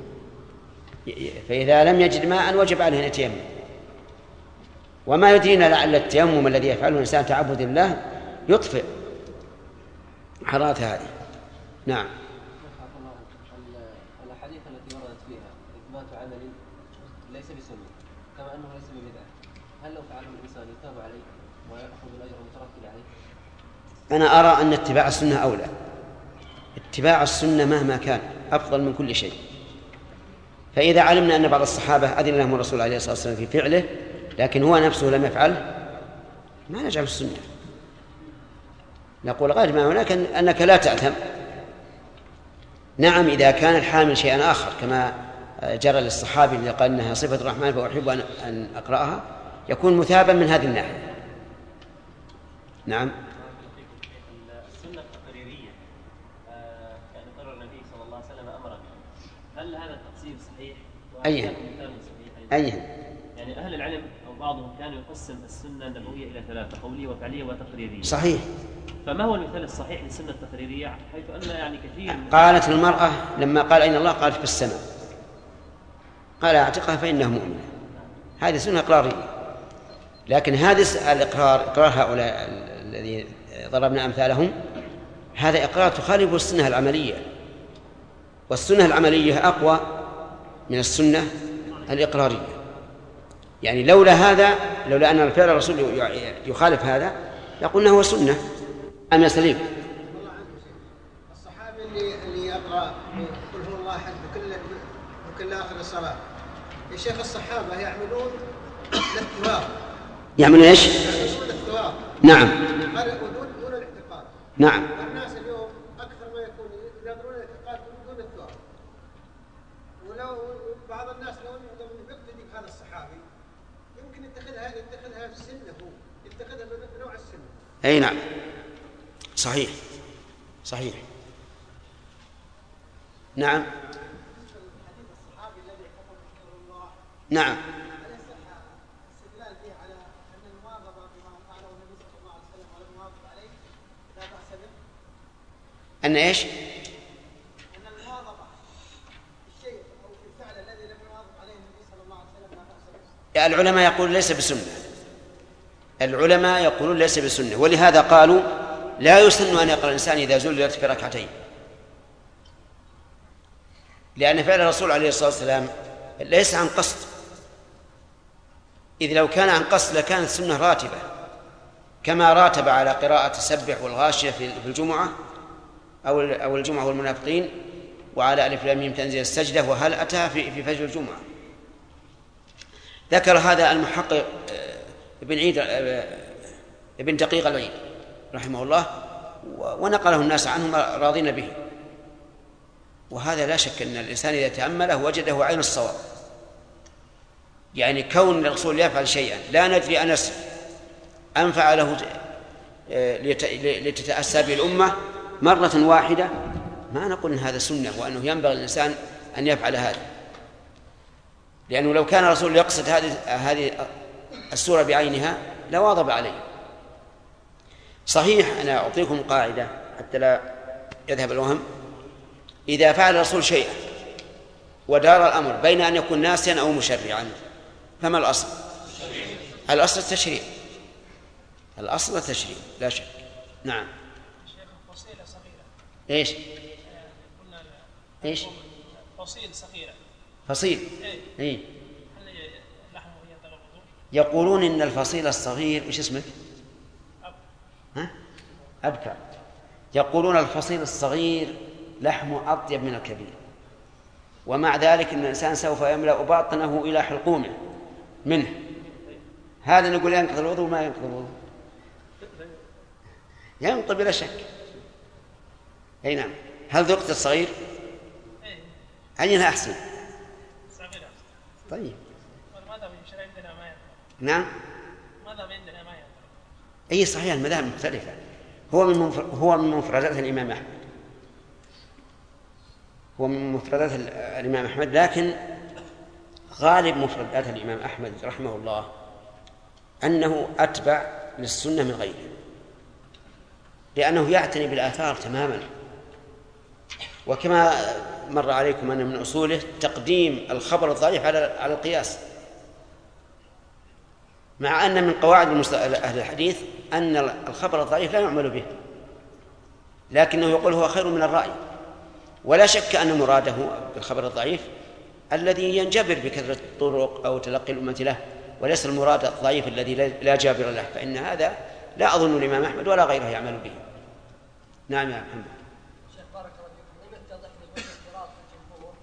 Speaker 2: فإذا لم يجد ماء وجب عليه أن يتيمم. وما يدرينا لعل التيمم الذي يفعله الإنسان تعبد الله يطفئ حرارة هذه. نعم.
Speaker 4: الأحاديث التي وردت فيها إثبات عمل ليس بسنة كما أنه ليس ببدعة، هل لو فعله الإنسان يتاب عليه ويأخذ الأجر المترتب عليه؟
Speaker 2: أنا أرى أن اتباع السنة أولى. اتباع السنة مهما كان أفضل من كل شيء. فإذا علمنا أن بعض الصحابة أذن لهم الرسول عليه الصلاة والسلام في فعله لكن هو نفسه لم يفعله، ما نجعل السنة. نقول غالب ما هناك أنك لا تأثم. نعم، إذا كان الحامل شيئا آخر كما جرى للصحابي اللي قال إنها صفة الرحمن فأحب أن أقرأها، يكون مثابا من هذه الناحية. نعم.
Speaker 10: السنة التقريرية يعني قرر النبي صلى الله عليه وسلم أمرا، هل هذا التقسيم صحيح؟
Speaker 2: أيها
Speaker 10: يعني أهل العلم أو بعضهم كانوا يقسم السنة النبوية إلى ثلاثة: قولية وفعلية وتقريرية.
Speaker 2: صحيح.
Speaker 10: فما هو المثال الصحيح للسنة التقريرية حيث أن يعني كثير
Speaker 2: قالت المرأة لما قال أين الله قالت في السماء، قال اعتقها فإنه مؤمن، هذه سنة إقرارية. لكن هذا الإقرار إقرار هؤلاء الذي ضربنا أمثالهم، هذا إقرار تخالف السنة العملية، والسنة العملية أقوى من السنة الإقرارية. يعني لولا أن الفعل الرسول يخالف هذا لقلنا هو سنة. أم يا سليم؟
Speaker 6: الصحابي اللي يقرأ قل هو الله أحد بكل آخر الصلاة، يا شيخ الصحابة يعملون للثواب.
Speaker 2: يعملون ايش؟
Speaker 6: يعملون الثواب.
Speaker 2: نعم.
Speaker 6: دون الاعتقاد.
Speaker 2: نعم.
Speaker 6: والناس اليوم أكثر ما يكون ينظرون الاعتقاد دون الثواب. ولو بعض الناس لو يقتدي بهذا الصحابي يمكن يتخذها يتخذها السنة، هو يتخذها بنوع السنة.
Speaker 2: أي نعم، صحيح صحيح. نعم نعم. أن إيش؟
Speaker 6: أن المواظبة في الشيء أو في الفعل الذي لم يواظب عليه النبي صلى الله عليه وسلم لا بأس به.
Speaker 2: العلماء يقولون ليس بسنة، العلماء يقولون ليس بسنة، ولهذا قالوا لا يسن أن يقرأ الإنسان إذا زلت في ركعتين، لأن فعل الرسول عليه الصلاة والسلام ليس عن قصد، إذ لو كان عن قصد لكانت سنة راتبة، كما راتب على قراءة السبح والغاشية في الجمعة أو الجمعة والمنافقين، وعلى ألف لام ميم تنزيل السجدة، وهل أتى في فجر الجمعة. ذكر هذا المحقق ابن دقيق العيد رحمه الله، ونقله الناس عنهم راضين به. وهذا لا شك أن الإنسان إذا تأمله وجده عين الصواب. يعني كون الرسول يفعل شيئا لا ندري أنس أن فعله لتتأسى به الأمة مرة واحدة، ما نقول إن هذا سنة وأنه ينبغي الإنسان أن يفعل هذا، لأنه لو كان الرسول يقصد هذه السورة بعينها لواظب عليه. صحيح، أنا أعطيكم قاعدة حتى لا يذهب الوهم. إذا فعل الرسول شيئا ودار الأمر بين أن يكون ناسيا أو مشرعا، فما الأصل؟ الأصل التشريع، الأصل التشريع لا شك. نعم.
Speaker 11: فصيلة صغيرة.
Speaker 2: إيش؟
Speaker 11: قلنا
Speaker 2: إيش؟
Speaker 11: فصيل صغيرة.
Speaker 2: فصيل.
Speaker 11: إيه. هل لحمه ينتقل الوضوء؟
Speaker 2: يقولون إن الفصيل الصغير، إيش اسمك؟ ها؟ أبكر. يقولون الفصيل الصغير لحمه أطيب من الكبير، ومع ذلك إن الإنسان سوف يملأ باطنه إلى حلقومه منه. هذا نقول ينقض الوضوء ما ينقض الوضوء؟ ينقض بلا شك. أي نعم. هل ذقت الصغير؟ أينها أحسن؟
Speaker 11: صغير.
Speaker 2: طيب.
Speaker 11: ماذا من عندنا ما ينقض؟
Speaker 2: نعم.
Speaker 11: ماذا من عندنا ما ينقض؟
Speaker 2: أي صحيح، المذاهب مختلفة. هو من مفردات الإمام أحمد، هو من مفردات الإمام أحمد، لكن غالب مفردات الإمام أحمد رحمه الله أنه أتبع للسنة من غيره، لأنه يعتني بالآثار تماما. وكما مر عليكم أن من أصوله تقديم الخبر الضعيف على القياس، مع أن من قواعد أهل الحديث أن الخبر الضعيف لا يعمل به، لكنه يقول هو خير من الرأي. ولا شك أن مراده بالخبر الضعيف الذي ينجبر بكثرة الطرق أو تلقي الأمة له، وليس المراد الضعيف الذي لا جابر له، فإن هذا لا أظن الإمام أحمد ولا غيره يعمل به. نعم يا محمد.
Speaker 3: شيخ بارك الله فيكم، لم يتضح لكم اضطراب الجمهور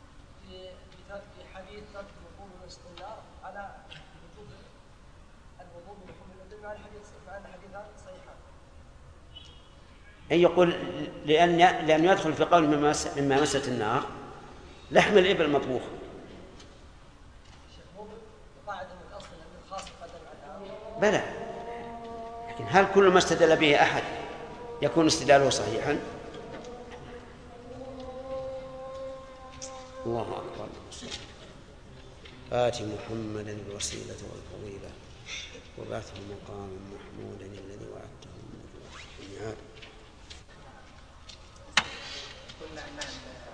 Speaker 3: في حديث ترك الوضوء من الاستنار على وجوب الوضوء من لحوم الإبل مع الحديثان صحيحان.
Speaker 2: أي يقول لأن يدخل في قول مما مست النار لحم الإبل مطبوخ. بلى، لكن هل كل ما استدل به أحد يكون استدلاله صحيحا؟ الله أكبر. آت محمدا الوسيلة والفضيلة وبعثه مقاما محمودا الذي وعدته الميعاد.
Speaker 8: قلنا أن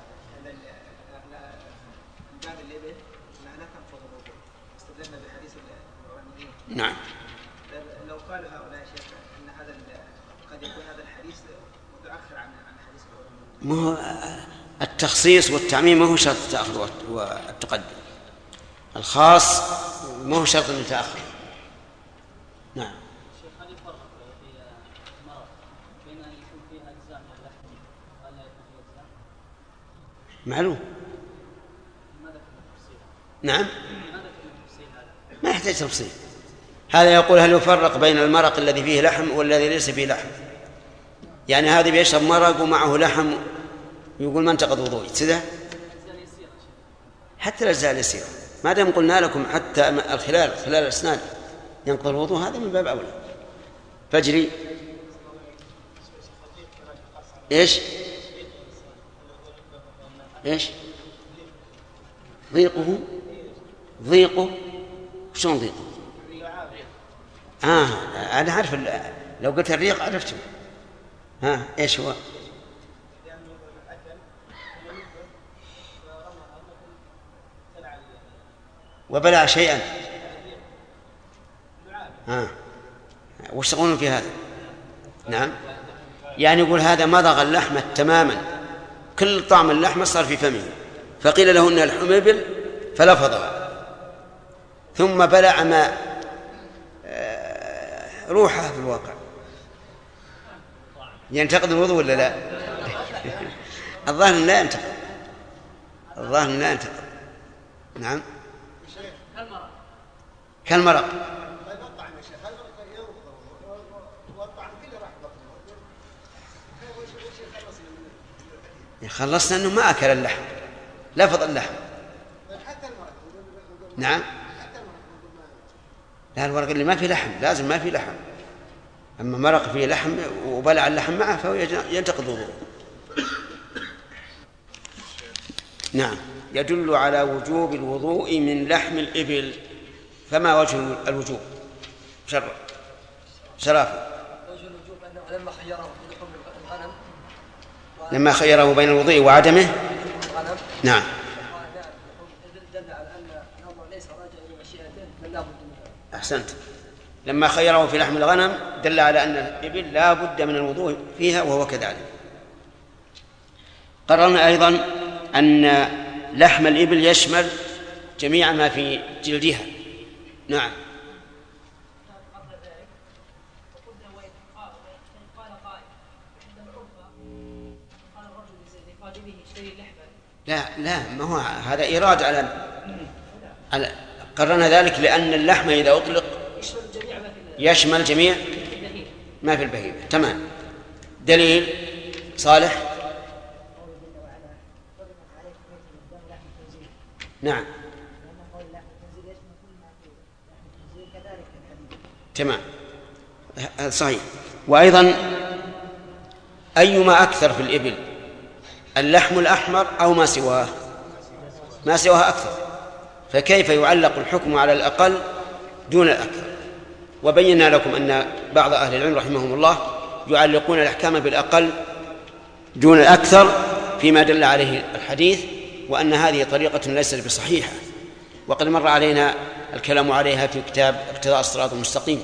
Speaker 8: باب الإبل لا تنقض الوضوء، استدلنا بحديث الرميين.
Speaker 2: نعم.
Speaker 8: لو قالوا هؤلاء شيخ أن هذا قد يكون هذا الحديث متأخر عن حديث الرميين.
Speaker 2: ما هو التخصيص والتعميم ما هو شرط التأخر والتقدم، الخاص ما هو شرط التأخر. نعم.
Speaker 9: شيخ هل يفرق في المرض بين أن يكون فيها أجزاء من اللحم وأن لا يكون فيها أجزاء؟
Speaker 2: معلوم. نعم. ما يحتاج تفصيل. هذا يقول هل يفرق بين المرق الذي فيه لحم والذي ليس فيه لحم؟ يعني هذا بيشرب مرق ومعه لحم يقول ما انتقض وضوء كذا؟ حتى الأجزاء اليسيرة، ما دام قلنا لكم حتى خلال الأسنان ينقض الوضوء هذا من باب أولى. فجري إيش ضيقه شلون ضيقه؟ أنا عارف، لو قلت الريق عرفته. إيش هو؟ وبلع شيئا. وش تقولون في هذا؟ نعم، يعني يقول هذا مضغ اللحمة تماما، كل طعم اللحمة صار في فمه، فقيل له إنها لحم إبل فلفظها، ثم بلع ما روحه في الواقع. ينتقد الوضوء ولا لا؟ الظاهر لا ينتقد، نعم. كالمرق. خلصنا أنه ما أكل اللحم، لفظ اللحم. نعم، لا، الورق اللي ما فيه لحم لازم ما فيه لحم، أما مرق فيه لحم وبلع اللحم معه فهو ينتقض وضوءه. نعم، يدل على وجوب الوضوء من لحم الإبل. فما وجه الوجوب؟ شرافي.
Speaker 3: وجه الوجوب أنه لما خيره في لحوم الغنم،
Speaker 2: لما خيره بين الوضوء وعدمه. نعم.
Speaker 3: دل على أن الأمر ليس راجع إلى مشيئته بل لا بد منه.
Speaker 2: أحسنت. لما خيره في لحم الغنم دل على أن الإبل لا بد من الوضوء فيها، وهو كذلك. قررنا أيضا أن لحم الإبل يشمل جميع ما في جلدها. نعم. لا، ما هو هذا إيراد على قررنا ذلك لأن اللحم إذا أطلق يشمل جميع ما في البهيمة. تمام. دليل صالح. نعم، تمام، صحيح. وأيضا أيما أكثر في الإبل، اللحم الأحمر أو ما سواه؟ ما سواه أكثر، فكيف يعلق الحكم على الأقل دون الأكثر؟ وبينا لكم أن بعض أهل العلم رحمهم الله يعلقون الأحكام بالأقل دون الأكثر فيما دل عليه الحديث، وأن هذه طريقة ليست بصحيحة، وقد مر علينا الكلام عليها في كتاب اقتضاء الصراط المستقيم.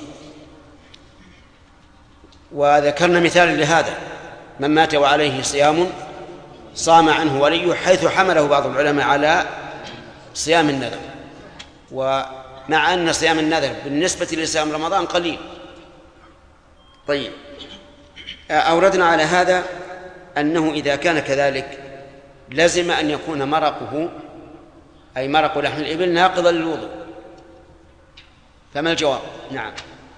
Speaker 2: وذكرنا مثال لهذا: من مات وعليه صيام صام عنه وليه، حيث حمله بعض العلماء على صيام النذر، ومع أن صيام النذر بالنسبة لصيام رمضان قليل. طيب، أوردنا على هذا أنه إذا كان كذلك لازم أن يكون مرقه، أي مرق لحم الإبل، ناقضا للوضوء. فما الجواب؟ نعم.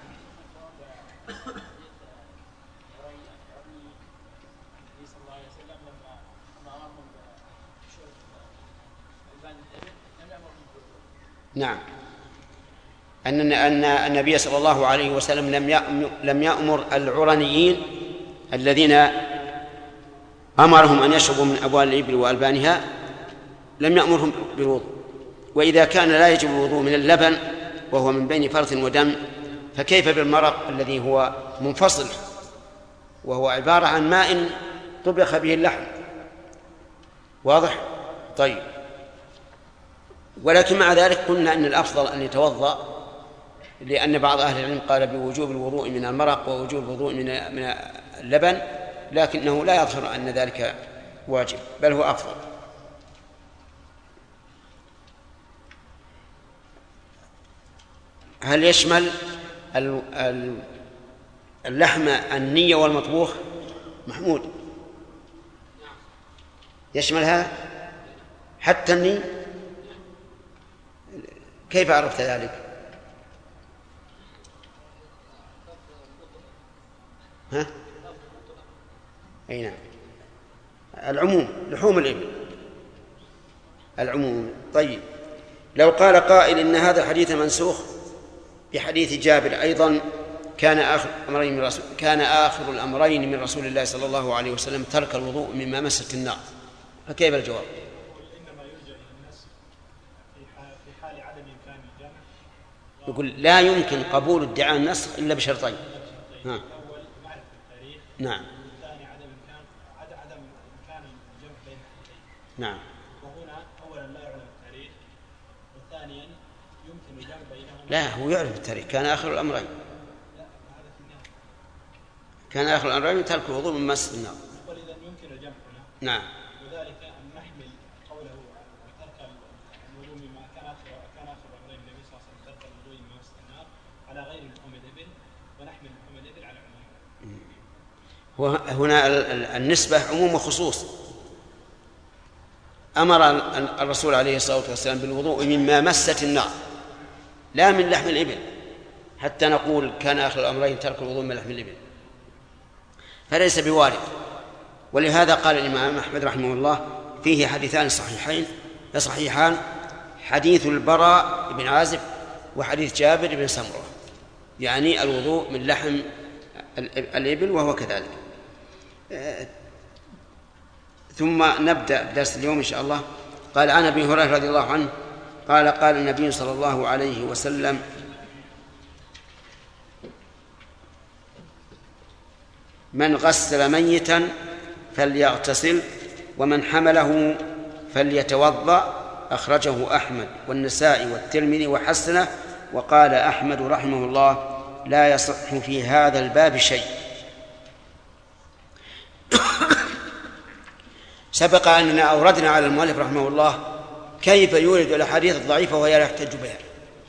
Speaker 2: نعم، أن النبي صلى الله عليه وسلم لم يأمر العرنيين الذين أمرهم أن يشربوا من أبوال الإبل وألبانها، لم يأمرهم بالوضوء. وإذا كان لا يجب الوضوء من اللبن وهو من بين فرث ودم، فكيف بالمرق الذي هو منفصل وهو عبارة عن ماء طبخ به اللحم؟ واضح؟ طيب، ولكن مع ذلك قلنا أن الأفضل أن يتوضأ، لأن بعض أهل العلم قال بوجوب الوضوء من المرق ووجوب الوضوء من اللبن، لكنه لا يظهر أن ذلك واجب، بل هو أفضل. هل يشمل اللحم النية والمطبوخ؟ محمود، يشملها حتى النية؟ كيف عرفت ذلك؟ ها؟ أي نعم، العموم، لحوم الإبل، العموم. طيب، لو قال قائل إن هذا الحديث منسوخ بحديث جابر أيضا كان آخر الأمرين من رسول الله صلى الله عليه وسلم ترك الوضوء مما مست النار، فكيف الجواب؟ يقول لا يمكن قبول ادعاء النسخ إلا بشرطين. ها. نعم. نعم.
Speaker 12: وهنا أولا لا يعلم التاريخ، وثانيا يمكن الجمع بينهما.
Speaker 2: لا، هو يعرف التاريخ، كان آخر الأمرين. كان آخر الأمرين ترك الوضوء من مس النار.
Speaker 12: ولذا يمكن الجمع هنا.
Speaker 2: نعم.
Speaker 12: وذلك أن نحمل قوله ترك الوضوء مما كان آخر الأمرين النبي صلى الله عليه وسلم ترك الوضوء مما مس النار على غير لحوم الإبل، ونحمل لحوم الإبل على عمومها.
Speaker 2: وهنا النسبة عموم وخصوص. أمر الرسول عليه الصلاة والسلام بالوضوء مما مست النار لا من لحم الإبل، حتى نقول كان آخر الأمرين ترك الوضوء من لحم الإبل، فليس بوارد. ولهذا قال الإمام أحمد رحمه الله فيه حديثان صحيحان، حديث البراء بن عازب وحديث جابر بن سمرة، يعني الوضوء من لحم الإبل وهو كذلك. ثم نبدأ درس اليوم إن شاء الله. قال عن أبي هريرة رضي الله عنه قال النبي صلى الله عليه وسلم: من غسل ميتا فليغتسل ومن حمله فليتوضأ. أخرجه أحمد والنسائي والترمذي وحسنه، وقال أحمد رحمه الله: لا يصح في هذا الباب شيء. سبق أننا أوردنا على المؤلف رحمه الله كيف يورد الأحاديث الضعيفة وهي لا يحتج بها،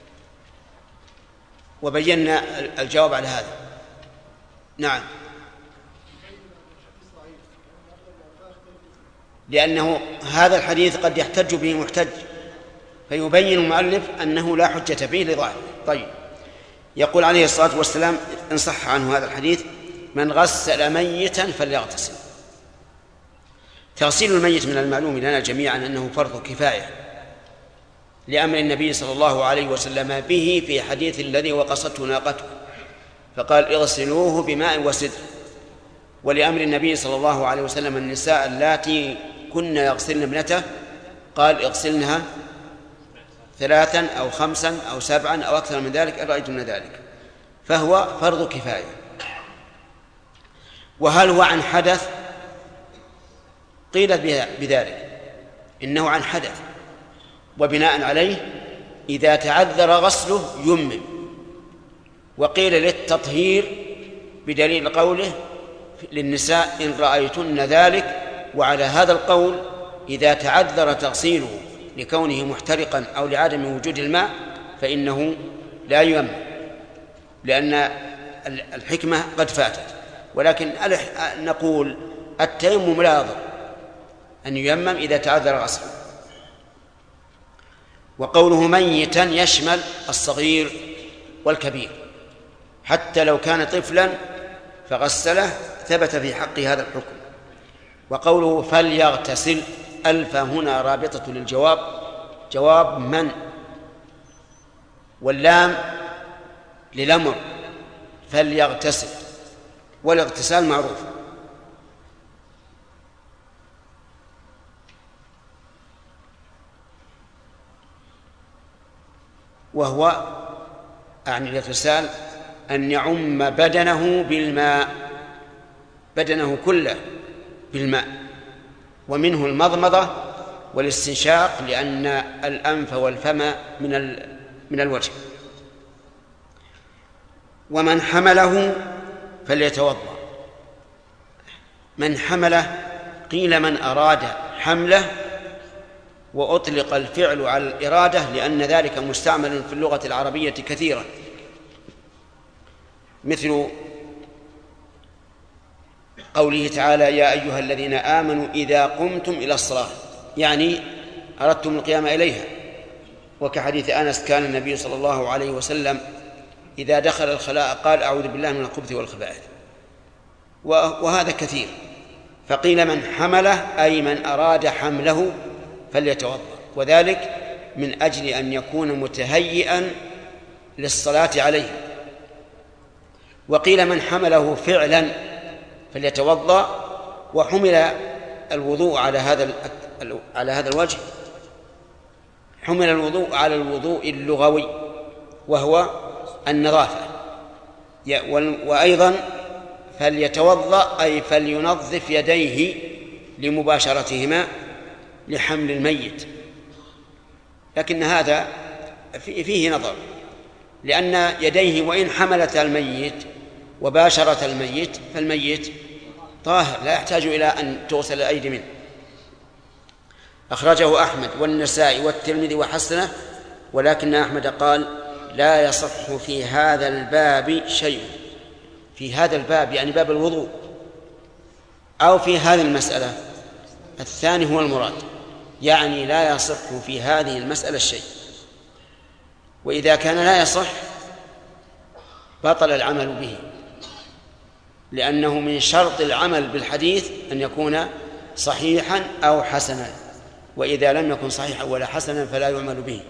Speaker 2: وبينا الجواب على هذا. نعم، لأنه هذا الحديث قد يحتج به محتج، فيبين المؤلف أنه لا حجة به لظاهره. طيب، يقول عليه الصلاة والسلام إن صح عنه هذا الحديث: من غسل ميتا فليغتسل. تغسيل الميت من المعلوم لنا جميعا أنه فرض كفاية، لأمر النبي صلى الله عليه وسلم به في حديث الذي وقصته ناقته فقال: اغسلوه بماء وسدر. ولأمر النبي صلى الله عليه وسلم النساء اللاتي كن يغسلن ابنته قال: اغسلنها 3 أو 5 أو 7 أو أكثر من ذلك إن رأيتن ذلك، فهو فرض كفاية. وهل هو عن حدث؟ قيل بذلك إنه عن حدث، وبناء عليه إذا تعذر غسله يمم. وقيل للتطهير بدليل قوله للنساء إن رأيتن ذلك، وعلى هذا القول إذا تعذر تغسيله لكونه محترقا أو لعدم وجود الماء فإنه لا يمم، لأن الحكمة قد فاتت. ولكن نقول التيمم لا يضر، أن ييمم إذا تعذر غسله. وقوله ميتا يشمل الصغير والكبير، حتى لو كان طفلا فغسله ثبت في حقه هذا الحكم. وقوله فليغتسل، ألف هنا رابطة للجواب، جواب من، واللام للأمر فليغتسل، والاغتسال معروف. وهو أعني الاغتسال أن يعم بدنه بالماء، بدنه كله بالماء، ومنه المضمضة والاستنشاق لأن الأنف والفم من الوجه. ومن حمله فليتوضأ. من حمله قيل من أراد حمله، وأطلق الفعل على الإرادة لأن ذلك مستعمل في اللغة العربية كثيرا، مثل قوله تعالى: يا أيها الذين آمنوا إذا قمتم إلى الصلاة، يعني أردتم القيام إليها. وكحديث أنس كان النبي صلى الله عليه وسلم إذا دخل الخلاء قال: أعوذ بالله من الخبث والخبائث. وهذا كثير. فقيل من حمله أي من أراد حمله فليتوضأ، وذلك من أجل أن يكون متهيئا للصلاة عليه. وقيل من حمله فعلا فليتوضأ، وحمل الوضوء على هذا الوجه، حمل الوضوء على الوضوء اللغوي وهو النظافة. وأيضا فليتوضأ أي فلينظف يديه لمباشرتهما لحمل الميت. لكن هذا فيه نظر، لأن يديه وإن حملت الميت وباشرت الميت فالميت طاهر لا يحتاج إلى أن تغسل الأيدي منه. أخرجه أحمد والنسائي والترمذي وحسنه، ولكن أحمد قال لا يصح في هذا الباب شيء. في هذا الباب يعني باب الوضوء، أو في هذه المسألة، الثاني هو المراد، يعني لا يصح في هذه المسألة شيء. وإذا كان لا يصح بطل العمل به، لأنه من شرط العمل بالحديث أن يكون صحيحا أو حسنا، وإذا لم يكن صحيحا ولا حسنا فلا يعمل به.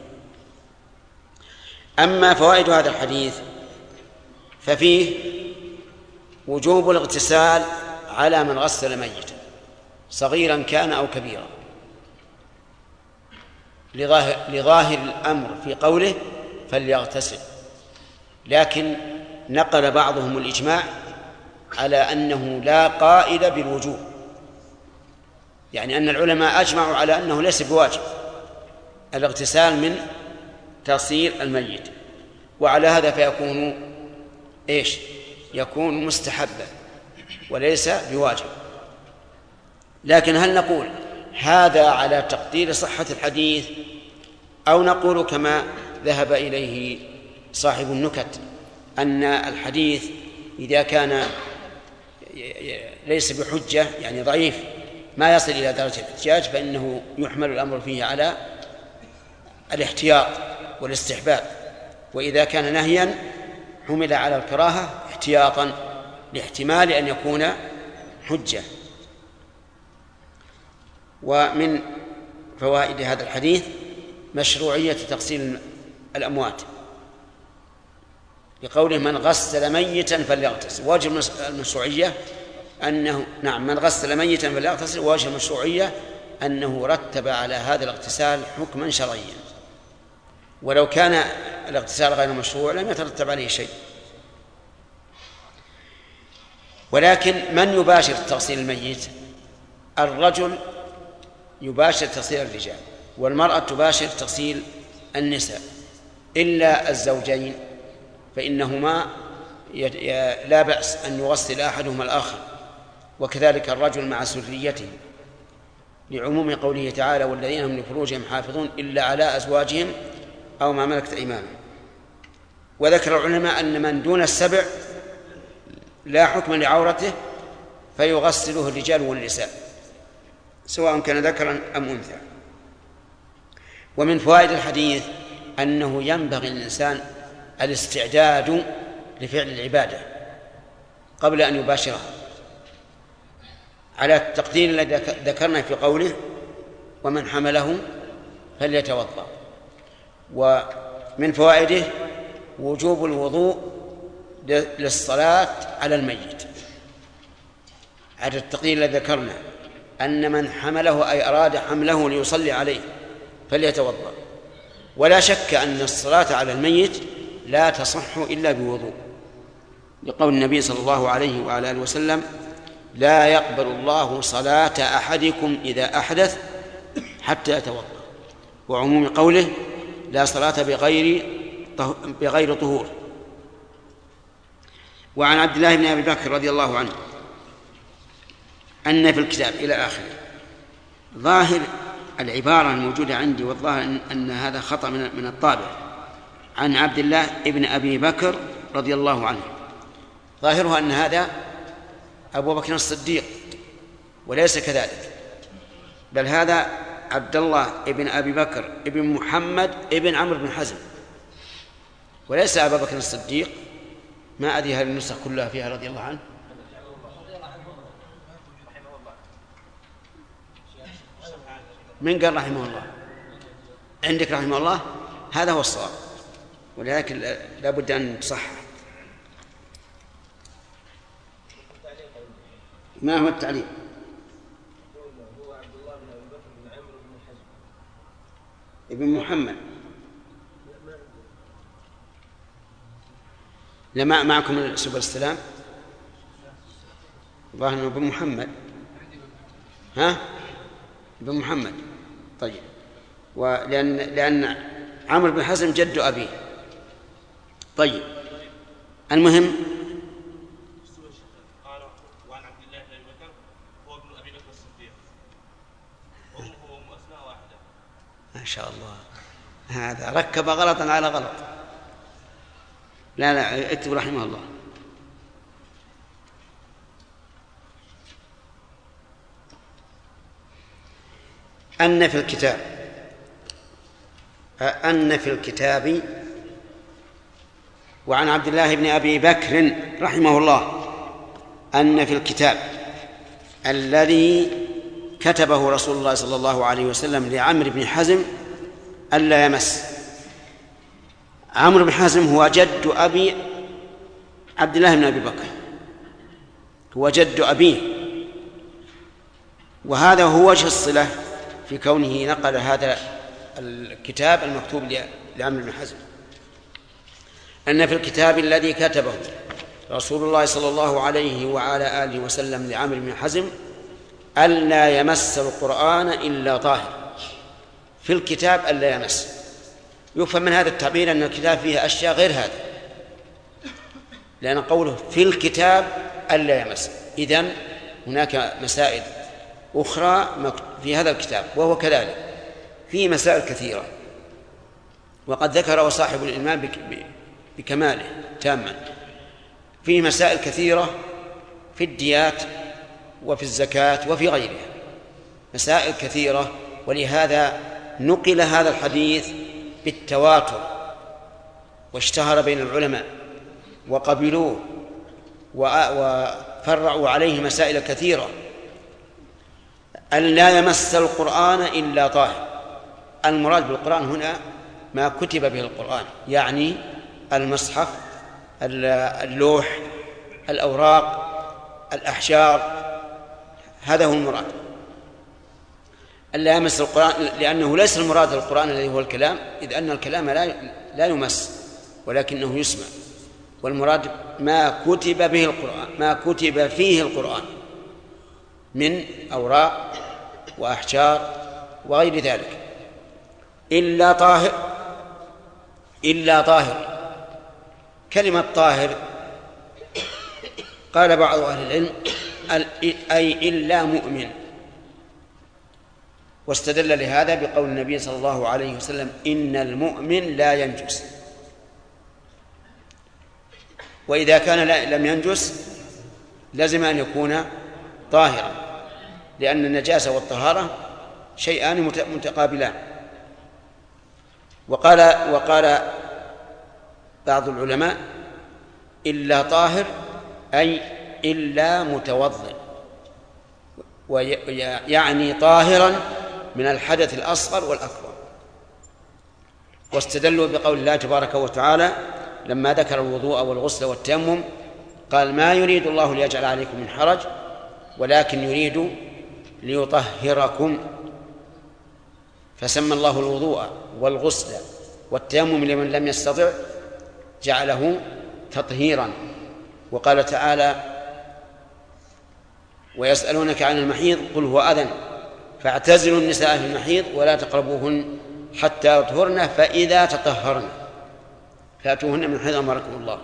Speaker 2: أما فوائد هذا الحديث ففيه وجوب الاغتسال على من غسل ميتا صغيرا كان أو كبيرا، لظاهر الأمر في قوله فليغتسل، لكن نقل بعضهم الإجماع على أنه لا قائد بالوجوب، يعني أن العلماء أجمعوا على أنه ليس بواجب الاغتسال من تغسيل الميت، وعلى هذا فيكون يكون مستحبا وليس بواجب. لكن هل نقول هذا على تقدير صحة الحديث، أو نقول كما ذهب إليه صاحب النكت أن الحديث إذا كان ليس بحجة يعني ضعيف ما يصل إلى درجة الاحتجاج فإنه يحمل الأمر فيه على الاحتياط والاستحباب، وإذا كان نهيا حمل على الكراهة احتياطا لاحتمال أن يكون حجة. ومن فوائد هذا الحديث مشروعية تغسيل الأموات، لقوله من غسل ميتا فليغتسل. واجب المشروعية أنه من غسل ميتا فليغتسل، واجب المشروعية أنه رتب على هذا الاغتسال حكما شرعيا، ولو كان الاغتسال غير مشروع لم يترتب عليه شيء. ولكن من يباشر تغسيل الميت؟ الرجل يباشر تغسيل الرجال، والمرأة تباشر تغسيل النساء، إلا الزوجين فإنهما لا بأس أن يغسل أحدهما الآخر، وكذلك الرجل مع سريته، لعموم قوله تعالى والذين هم لفروجهم حافظون إلا على أزواجهم أو ما ملكت أيمانهم. وذكر العلماء أن من دون السبع لا حكم لعورته فيغسله الرجال والنساء سواء كان ذكرا أم أنثى. ومن فوائد الحديث أنه ينبغي للإنسان الاستعداد لفعل العبادة قبل أن يباشرها، على التقدير الذي ذكرنا في قوله ومن حمله فليتوضأ. ومن فوائده وجوب الوضوء للصلاة على الميت، على التقدير الذي ذكرنا أن من حمله أي أراد حمله ليصلي عليه فليتوضأ. ولا شك أن الصلاة على الميت لا تصح إلا بوضوء، لقول النبي صلى الله عليه وعلى آله وسلم لا يقبل الله صلاة أحدكم إذا أحدث حتى يتوضأ، وعموم قوله لا صلاة بغير طهور. وعن عبد الله بن أبي بكر رضي الله عنه أن في الكتاب إلى آخره. ظاهر العبارة الموجودة عندي والظاهر أن هذا خطأ من الطابع، عن عبد الله بن أبي بكر رضي الله عنه، ظاهرها أن هذا أبو بكر الصديق، وليس كذلك، بل هذا عبد الله بن أبي بكر بن محمد بن عمرو بن حزم، وليس أبا بكر الصديق. ما أدري هل النسخ كلها فيها رضي الله عنه. من قال رحمه الله؟ عندك رحمه الله، هذا هو الصواب، ولكن لا بد أن تصح. ما هو التعليق؟
Speaker 4: هو عبد الله بن أبي بكر بن عمرو بن حزم
Speaker 2: ابن محمد. لما معكم سبل السلام ظاهر أنه ابن محمد. ها؟ ابن محمد. طيب. لأن عمرو بن حزم جد أبيه. طيب. المهم
Speaker 7: قال وعن عبد الله بن أبي بكر هو ابن أبي بكر الصديق وأمه وأم أسماء واحدة.
Speaker 2: ما شاء الله، هذا ركب غلطا على غلط. لا اكتب رحمه الله. أن في الكتاب وعن عبد الله بن أبي بكر رحمه الله أن في الكتاب الذي كتبه رسول الله صلى الله عليه وسلم لعمرو بن حزم ألا يمس. عمرو بن حزم هو جد أبي عبد الله بن أبي بكر، هو جد أبيه، وهذا هو وجه الصلة في كونه نقل هذا الكتاب المكتوب لعمرو بن حزم. أن في الكتاب الذي كتبه رسول الله صلى الله عليه وعلى آله وسلم لعمرو بن حزم ألا يمس القرآن إلا طاهر. في الكتاب ألا يمس، يفهم من هذا التعبير أن الكتاب فيه أشياء غير هذا، لأن قوله في الكتاب ألا يمس، إذن هناك مسائل أخرى في هذا الكتاب، وهو كذلك فيه مسائل كثيرة، وقد ذكره صاحب الإلمام بكماله تاما. فيه مسائل كثيرة في الديات وفي الزكاة وفي غيرها، مسائل كثيرة، ولهذا نقل هذا الحديث بالتواتر واشتهر بين العلماء وقبلوه وفرعوا عليه مسائل كثيرة. أن لا يمس القرآن إلا طاهر. المراد بالقرآن هنا ما كتب به القرآن، يعني المصحف، اللوح، الأوراق، الأحجار، هذا هو المراد. ألا يمس القرآن لأنه ليس المراد القرآن الذي هو الكلام، إذ أن الكلام لا يمس ولكنه يسمع، والمراد ما كتب به القرآن، ما كتب فيه القرآن من أوراق وأحجار وغير ذلك. إلا طاهر. كلمة طاهر قال بعض أهل العلم أي إلا مؤمن، واستدل لهذا بقول النبي صلى الله عليه وسلم إن المؤمن لا ينجس. وإذا كان لم ينجس لازم أن يكون طاهرا، لأن النجاسة والطهارة شيئان متقابلان. وقال بعض العلماء إلا طاهر أي إلا متوضئ، ويعني طاهرا من الحدث الأصغر والأكبر. واستدلوا بقول الله تبارك وتعالى لما ذكر الوضوء والغسل والتيمم قال ما يريد الله ليجعل عليكم من حرج ولكن يريد ليطهركم، فسمى الله الوضوء والغسل والتيمم لمن لم يستطع جعله تطهيرا. وقال تعالى ويسألونك عن المحيض قل هو أذن فاعتزلوا النساء في المحيض ولا تقربوهن حتى يطهرن فإذا تطهرن فأتوهن من حيث أمركم الله.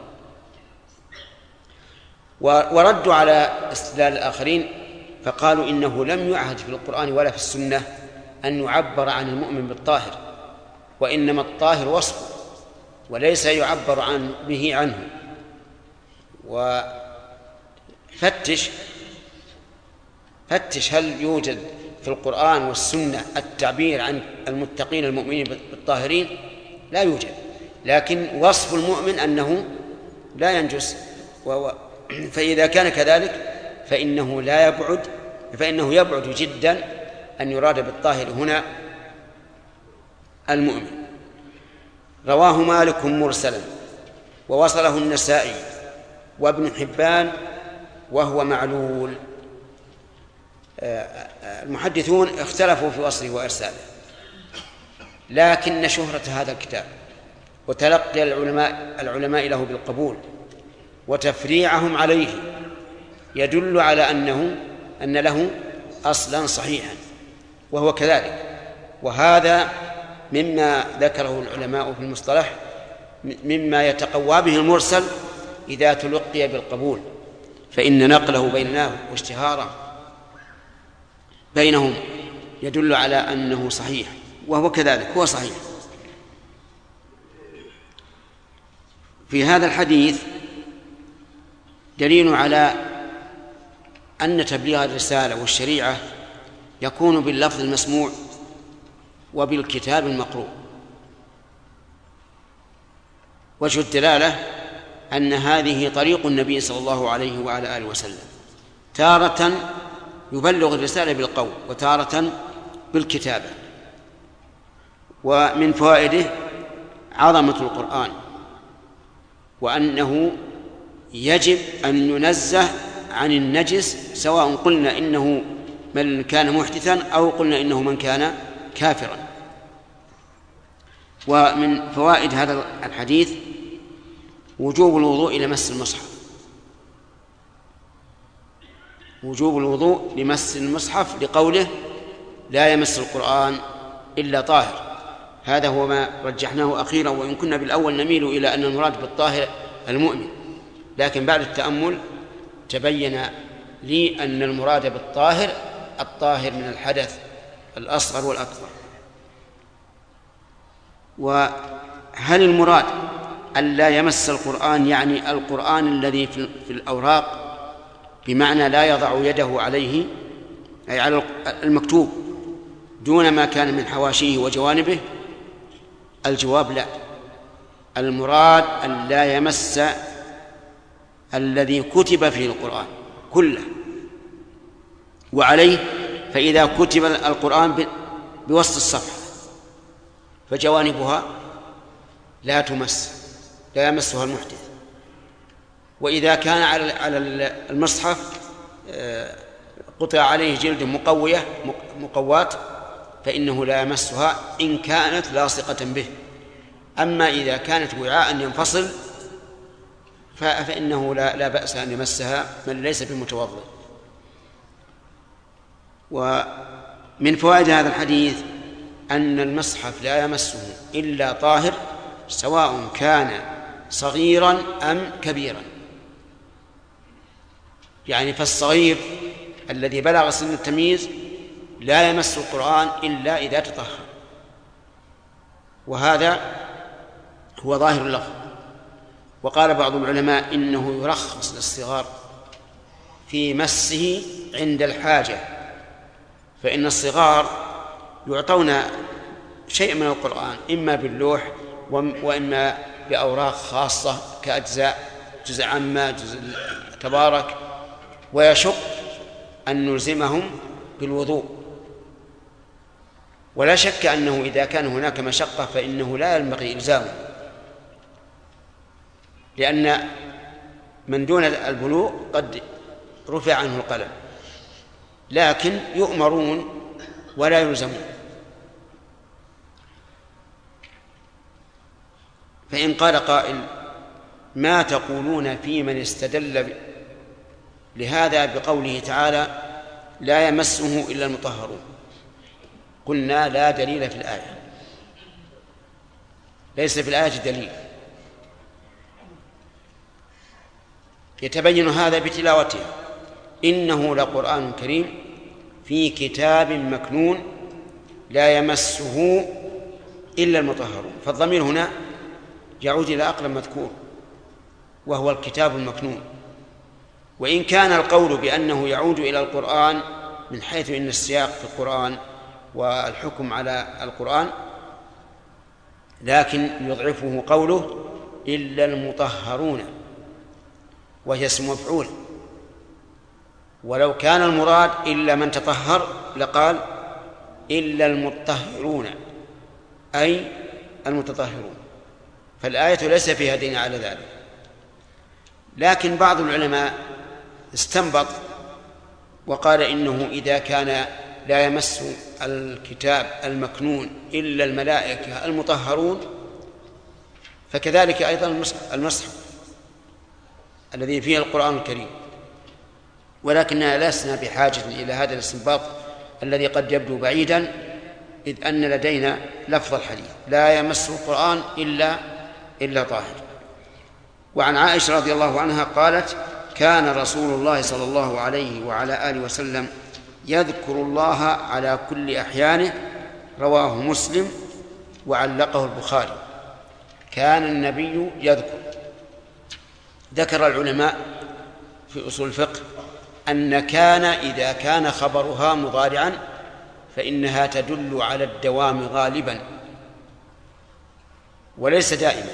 Speaker 2: وردوا على استدلال الآخرين فقالوا إنه لم يعهد في القرآن ولا في السنة أن يعبر عن المؤمن بالطاهر، وإنما الطاهر وصفه وليس يعبر به عنه. وفتش هل يوجد في القرآن والسنة التعبير عن المتقين المؤمنين بالطاهرين؟ لا يوجد، لكن وصف المؤمن أنه لا ينجس. فإذا كان كذلك فإنه يبعد جدا أن يراد بالطاهر هنا المؤمن. رواه مالك مرسلا ووصله النسائي وابن حبان وهو معلول. المحدثون اختلفوا في وصله وإرساله، لكن شهرة هذا الكتاب وتلقي العلماء له بالقبول وتفريعهم عليه يدل على أن له أصلا صحيحا، وهو كذلك. وهذا مما ذكره العلماء في المصطلح مما يتقوى به المرسل إذا تلقي بالقبول، فإن نقله بيننا واشتهاره بينهم يدل على أنه صحيح، وهو كذلك، هو صحيح. في هذا الحديث دليل على أن تبليغ الرسالة والشريعة يكون باللفظ المسموع وبالكتاب المقروء. وجه الدلالة أن هذه طريق النبي صلى الله عليه وعلى آله وسلم، تارة يبلغ الرسالة بالقول وتارة بالكتابة. ومن فوائده عظمة القرآن، وأنه يجب أن ينزه عن النجس، سواء قلنا إنه من كان محدثا أو قلنا إنه من كان كافرا. ومن فوائد هذا الحديث وجوب الوضوء لمس المصحف، وجوب الوضوء لمس المصحف لقوله لا يمس القرآن إلا طاهر. هذا هو ما رجحناه أخيرا، وإن كنا بالأول نميل إلى أن المراد بالطاهر المؤمن، لكن بعد التأمل تبين لي أن المراد بالطاهر الطاهر من الحدث الأصغر والأكبر. وهل المراد أن لا يمس القرآن يعني القرآن الذي في الأوراق، بمعنى لا يضع يده عليه أي على المكتوب دون ما كان من حواشيه وجوانبه؟ الجواب لا، المراد أن لا يمس الذي كتب فيه القرآن كله. وعليه فإذا كتب القرآن بوسط الصفحة فجوانبها لا تمس، لا يمسها المحدث. وإذا كان على المصحف قطع عليه جلد مقوات فإنه لا يمسها إن كانت لاصقة به. أما إذا كانت وعاء ينفصل فإنه لا بأس أن يمسها من ليس بمتوضئ. ومن فوائد هذا الحديث أن المصحف لا يمسه إلا طاهر، سواء كان صغيرا أم كبيرا. يعني فالصغير الذي بلغ سن التمييز لا يمس القرآن إلا إذا تطهر، وهذا هو ظاهر اللفظ. وقال بعض العلماء إنه يرخص للصغار في مسه عند الحاجة، فإن الصغار يعطون شيء من القرآن إما باللوح وإما بأوراق خاصة كأجزاء، جزء عامة، جزء تبارك، ويشق أن نلزمهم بالوضوء. ولا شك أنه إذا كان هناك مشقة فإنه لا ينبغي إلزامه، لأن من دون البلوغ قد رفع عنه القلم، لكن يؤمرون ولا يلزمون. فإن قال قائل ما تقولون في من استدل لهذا بقوله تعالى لا يمسه إلا المطهرون؟ قلنا لا دليل في الآية، ليس في الآية دليل. يتبين هذا بتلاوته: إنه لقرآن كريم في كتاب مكنون لا يمسه إلا المطهرون. فالضمير هنا يعود إلى أقرب مذكور وهو الكتاب المكنون. وإن كان القول بأنه يعود إلى القرآن من حيث إن السياق في القرآن والحكم على القرآن، لكن يضعفه قوله إلا المطهرون، وهي اسم مفعول. ولو كان المراد إلا من تطهر لقال إلا المطهرون، أي المتطهرون. فالآية ليس فيها دين على ذلك. لكن بعض العلماء استنبط وقال إنه إذا كان لا يمس الكتاب المكنون إلا الملائكة المطهرون فكذلك أيضا المصحف الذي فيه القرآن الكريم، ولكننا لسنا بحاجة إلى هذا الاستنباط الذي قد يبدو بعيدا، إذ أن لدينا لفظ الحديث لا يمس القرآن إلا طاهر. وعن عائشة رضي الله عنها قالت: كان رسول الله صلى الله عليه وعلى آله وسلم يذكر الله على كل أحيانه، رواه مسلم وعلقه البخاري. كان النبي يذكر. ذكر العلماء في أصول الفقه أن كان إذا كان خبرها مضارعا فإنها تدل على الدوام غالبا وليس دائما،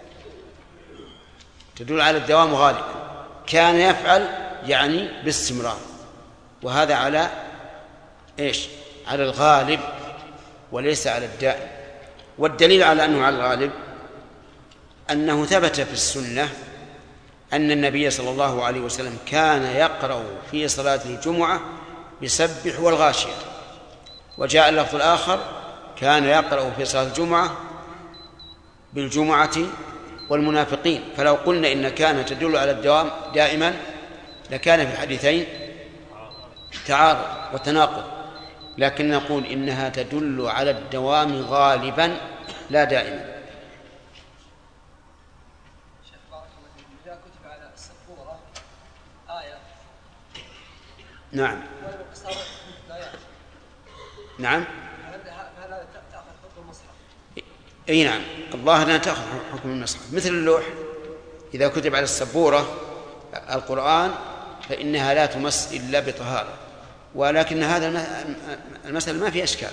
Speaker 2: تدل على الدوام غالبا. كان يفعل يعني باستمرار، وهذا على إيش؟ على الغالب وليس على الدائم. والدليل على أنه على الغالب أنه ثبت في السنة أن النبي صلى الله عليه وسلم كان يقرأ في صلاة الجمعة بسبح والغاشية، وجاء اللفظ الآخر كان يقرأ في صلاة الجمعة بالجمعة والمنافقين. فلو قلنا إن كان تدل على الدوام دائما لكان في الحديثين تعارض وتناقض، لكن نقول إنها تدل على الدوام غالبا لا دائما.
Speaker 3: إذا كتب على السبورة آية
Speaker 2: نعم نعم
Speaker 3: هل تأخذ حكم المصحف؟
Speaker 2: أي نعم، الله لا تأخذ حكم المصحف. مثل اللوح إذا كتب على السبورة القرآن فإنها لا تمس إلا بطهارة، ولكن هذا المسألة ما في أشكال.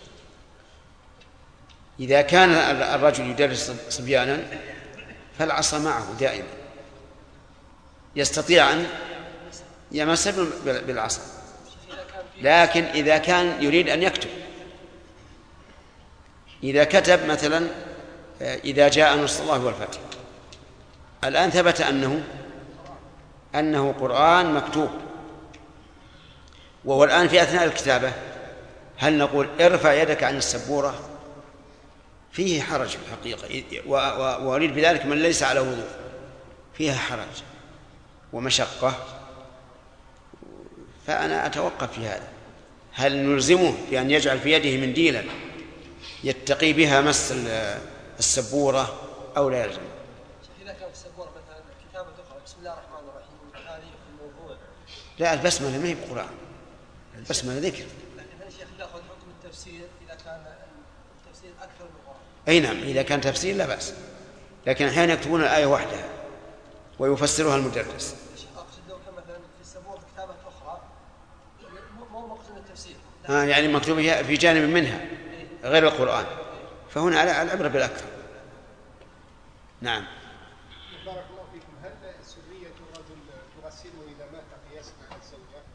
Speaker 2: إذا كان الرجل يدرس صبيانا فالعصا معه دائما، يستطيع أن يمس بالعصا. لكن إذا كان يريد أن يكتب، إذا كتب مثلا إذا جاء نصر الله والفتح، الآن ثبت أنه قرآن مكتوب، وهو الآن في أثناء الكتابة، هل نقول ارفع يدك عن السبورة؟ فيه حرج في الحقيقة، وأريد بذلك من ليس على وضوء، فيها حرج ومشقة. فأنا أتوقف في هذا، هل نلزمه بأن يجعل في يده منديلا يتقي بها مس السبورة أو لا يلزم؟
Speaker 3: إذا كان في السبورة مثلا كتابة أخرى بسم الله الرحمن الرحيم هذه في الموضوع،
Speaker 2: لا البسملة ما هي بقرآن، البسملة ذكر.
Speaker 3: لكن الشيخ يأخذ حكم التفسير إذا كان التفسير أكثر من القرآن.
Speaker 2: أي نعم، إذا كان تفسير لا بأس، لكن أحيانا يكتبون الآية وحدها ويفسرها المدرس.
Speaker 3: أقصد لو كان مثلا في السبورة كتابة أخرى مو مقصود التفسير،
Speaker 2: يعني مكتوب في جانب منها غير القرآن، فهنا على العبرة بالأكثر. نعم.
Speaker 6: بارك الله فيكم. هل سرية الرجل تغسله إذا مات قياسا على الزوجة؟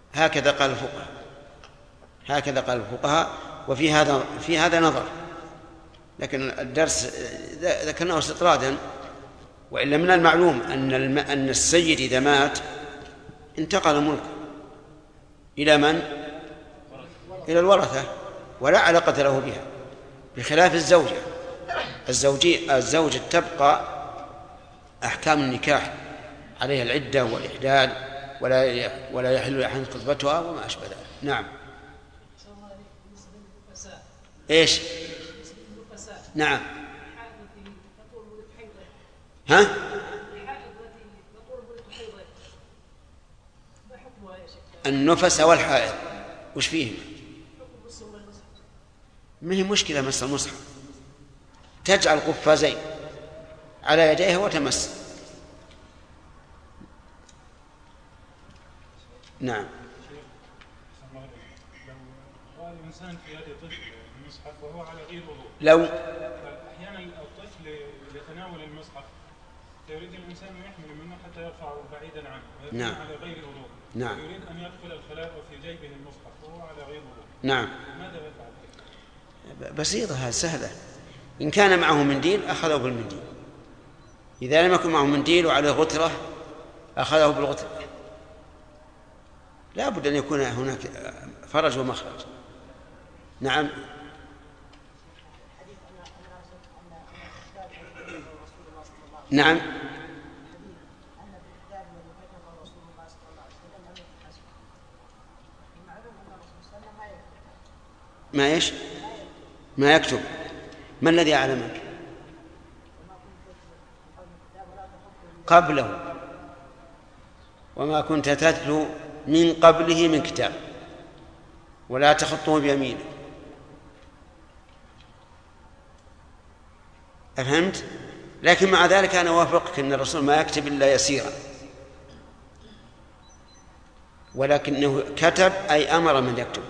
Speaker 2: هكذا قال الفقهاء، وفي هذا نظر، لكن الدرس ذكرناه استطرادا، وإلا من المعلوم أن السيد إذا مات انتقل ملكه إلى من؟ إلى الورثة، ولا علاقة له بها، بخلاف الزوجة تبقى أحكام النكاح عليها العدة والإحلال، ولا يحل لأحد خطبتها وما أشبه ذلك. نعم. إيش؟ نعم. ها؟ النفس والحائض وش فيه؟ ما هي مشكلة مس المصحف، تجعل قفازين على يديها وتمس. نعم.
Speaker 12: لو الإنسان في يد طفل المصحف وهو على غير وضوء،
Speaker 2: لو
Speaker 12: أحيانا الطفل يتناول المصحف يريد الإنسان أن يحمل منه حتى يرفعه بعيدا عنه،
Speaker 2: نعم،
Speaker 12: على غير وضوء.
Speaker 2: نعم.
Speaker 12: يريد أن يدخل الخلاء وفي جيبه المصحف وهو على غير وضوء.
Speaker 2: نعم.
Speaker 12: ماذا يفعل؟
Speaker 2: بسيطة، سهلة. إن كان معه منديل أخذه بالمنديل، إذا لم يكن معه منديل وعليه غترة أخذه بالغترة. لا بد أن يكون هناك فرج ومخرج. نعم. نعم. ما إيش؟ ما يكتب. ما الذي أعلمك؟ قبله. وما كنت تتلو من قبله من كتاب ولا تخطه بيمينه. أفهمت؟ لكن مع ذلك أنا أوافقك أن الرسول ما يكتب إلا يسيرا، ولكنه كتب أي أمر من يكتب.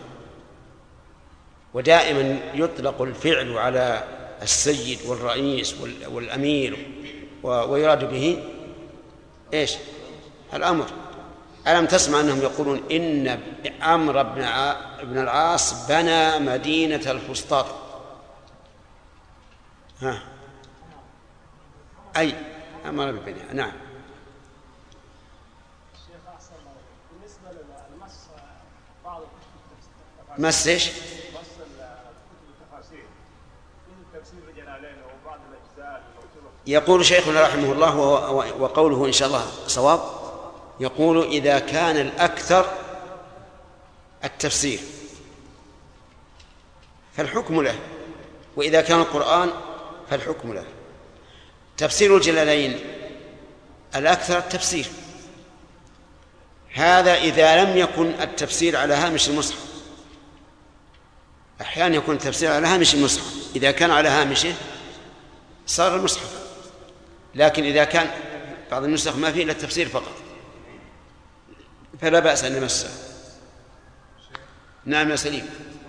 Speaker 2: ودائما يطلق الفعل على السيد والرئيس والأمير ويراد به إيش؟ الأمر. ألم تسمع أنهم يقولون إن عمرو بن العاص بنى مدينة الفسطاط؟ ها أي أمر ببنيها. نعم.
Speaker 12: بالنسبة للمس بعض
Speaker 2: مس إيش؟
Speaker 12: مس التفاسير في تفسير الجلالين وبعض الأجزاء.
Speaker 2: يقول شيخنا رحمه الله وقوله إن شاء الله صواب، يقول إذا كان الأكثر التفسير فالحكم له، وإذا كان القرآن فالحكم له. تفسير الجلالين الأكثر التفسير، هذا إذا لم يكن التفسير على هامش المصحف. أحيانا يكون التفسير على هامش المصحف، إذا كان على هامشه صار المصحف، لكن إذا كان بعض النسخ ما فيه إلا التفسير فقط فلا بأس أن نمسه. نعم يا سليم.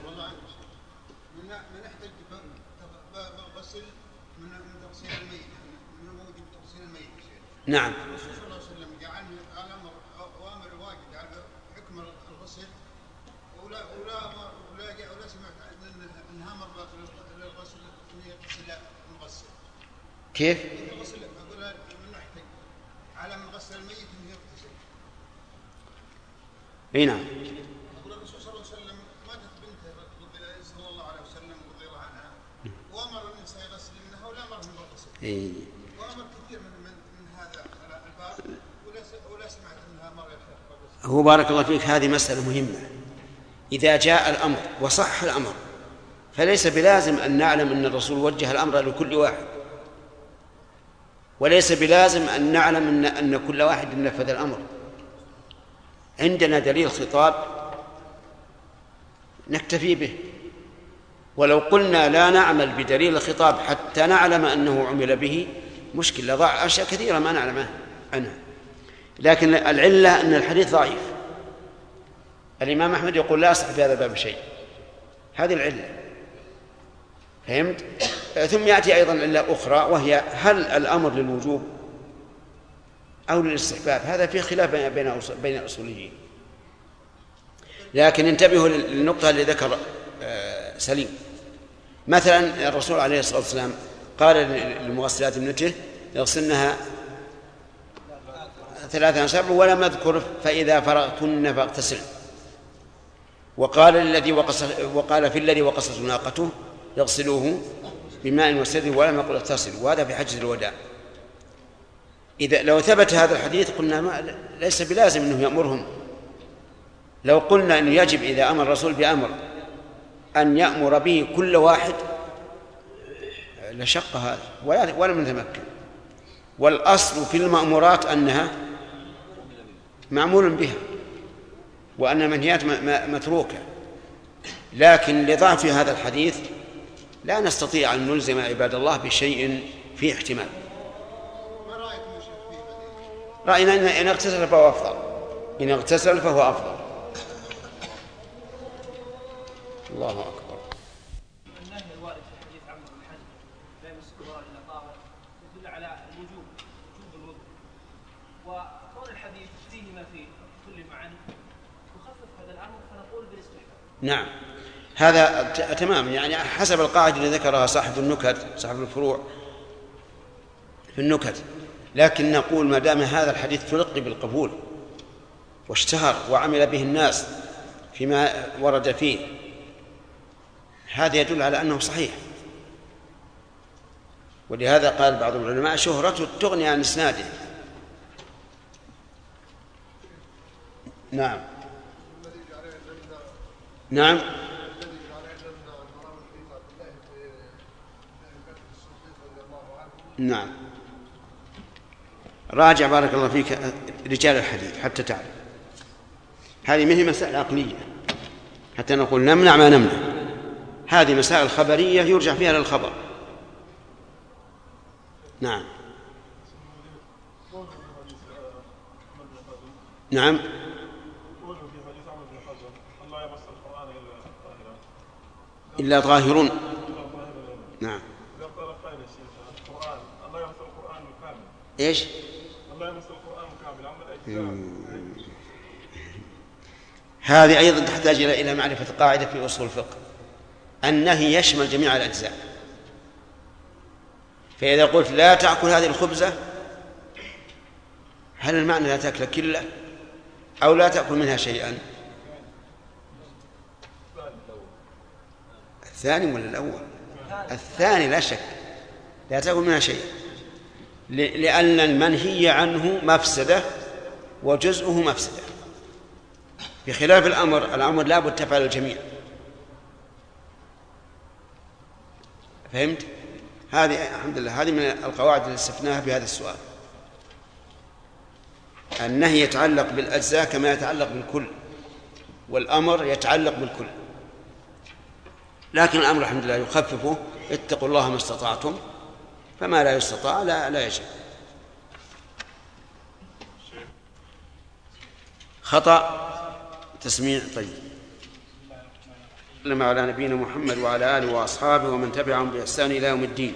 Speaker 13: من يحتج بغسل من تغسيل الميت، من موجب تغسيل الميت.
Speaker 2: نعم.
Speaker 13: الرسول صلى الله عليه وسلم جعل الأمر أوامر واجب، جعل حكم الغسل ولا سمعت أنها أمر للغسل أن يغسل المغسل.
Speaker 2: كيف؟
Speaker 13: الغسل أقول من يحتج على من غسل الميت أن يغتسل.
Speaker 2: اي نعم.
Speaker 13: يقول الرسول صلى الله عليه وسلم ماتت بنته صلى الله عليه وسلم رضي الله عنها وامر النساء يغسل منها ولا امر بالغسل. وامر كثير من هذا الباب ولا سمعت انها امر بالغسل.
Speaker 2: هو بارك الله فيك، هذه مسألة مهمة. إذا جاء الأمر وصح الأمر فليس بلازم أن نعلم أن الرسول وجه الأمر لكل واحد، وليس بلازم أن نعلم أن كل واحد نفذ الأمر. عندنا دليل خطاب نكتفي به، ولو قلنا لا نعمل بدليل الخطاب حتى نعلم أنه عمل به مشكل، لضاع أشياء كثيرة ما نعلم عنها. لكن العلة أن الحديث ضعيف. الإمام أحمد يقول لا أصح في هذا الباب شيء، هذه العلة. فهمت؟ ثم يأتي أيضا علة أخرى، وهي هل الأمر للوجوب أو للاستحباب؟ هذا فيه خلاف بين الأصوليين. لكن انتبهوا للنقطة اللي ذكر سليم. مثلا الرسول عليه الصلاة والسلام قال للمغسلات ابنته يغسلنها 3 أسابيع ولم يذكر فإذا فرغتن فاغتسلن، وقال في الذي وقصته ناقته يغسلوه بماء وسدر ولم يقل اغتسلوا، وهذا في حجة الوداع. إذا لو ثبت هذا الحديث قلنا ليس بلازم أنه يأمرهم. لو قلنا أنه يجب إذا أمر الرسول بأمر أن يأمر به كل واحد لشق هذا ولم نتمكن. والأصل في المأمورات أنها معمول بها وأن المنهيات متروكة، لكن لضعف هذا الحديث لا نستطيع أن نلزم عباد الله بشيء فيه احتمال. رأينا إن اغتسل فهو أفضل، إن اغتسل فهو أفضل. الله أكبر.
Speaker 3: النهي الوارد في حديث عمرو بن حزم لا يمس القرآن إلا طاهر يدل على وجوب الوضوء، وكون الحديث فيه ما فيه كل معاني يخفف هذا الأمر فنقول بالاستحباب.
Speaker 2: نعم هذا تمام، يعني حسب القاعدة اللي ذكرها صاحب النكت، صاحب الفروع في النكت، لكن نقول ما دام هذا الحديث تلقي بالقبول واشتهر وعمل به الناس فيما ورد فيه، هذا يدل على أنه صحيح. ولهذا قال بعض العلماء شهرته تغني عن إسناده. نعم نعم. نعم راجع بارك الله فيك رجال الحديث حتى تعلم. هذه ما هي مسائل عقلية حتى نقول نمنع ما نمنع، هذه مسائل خبرية يرجع فيها للخبر. نعم نعم. إلا ظاهرون. نعم. إيش؟ هذه أيضا تحتاج إلى معرفة قاعدة في أصول الفقه، النهي يشمل جميع الأجزاء. فإذا قلت لا تأكل هذه الخبزة، هل المعنى لا تأكل كله أو لا تأكل منها شيئا؟ الثاني ولا الأول؟ الثاني لا شك، لا تأكل منها شيئا، لأن المنهي عنه مفسدة وجزءه مفسدة، بخلاف الأمر لا بد تفعل الجميع. فهمت؟ هذه الحمد لله هذه من القواعد اللي استفناها بهذا السؤال. النهي يتعلق بالأجزاء كما يتعلق بالكل، والأمر يتعلق بالكل، لكن الأمر الحمد لله يخففه: اتقوا الله ما استطعتم، فما لا يستطاع لا يجب. خطأ تسميع. طيب، لما على نبينا محمد وعلى آله وأصحابه ومن تبعهم بإحسان إلى يوم الدين.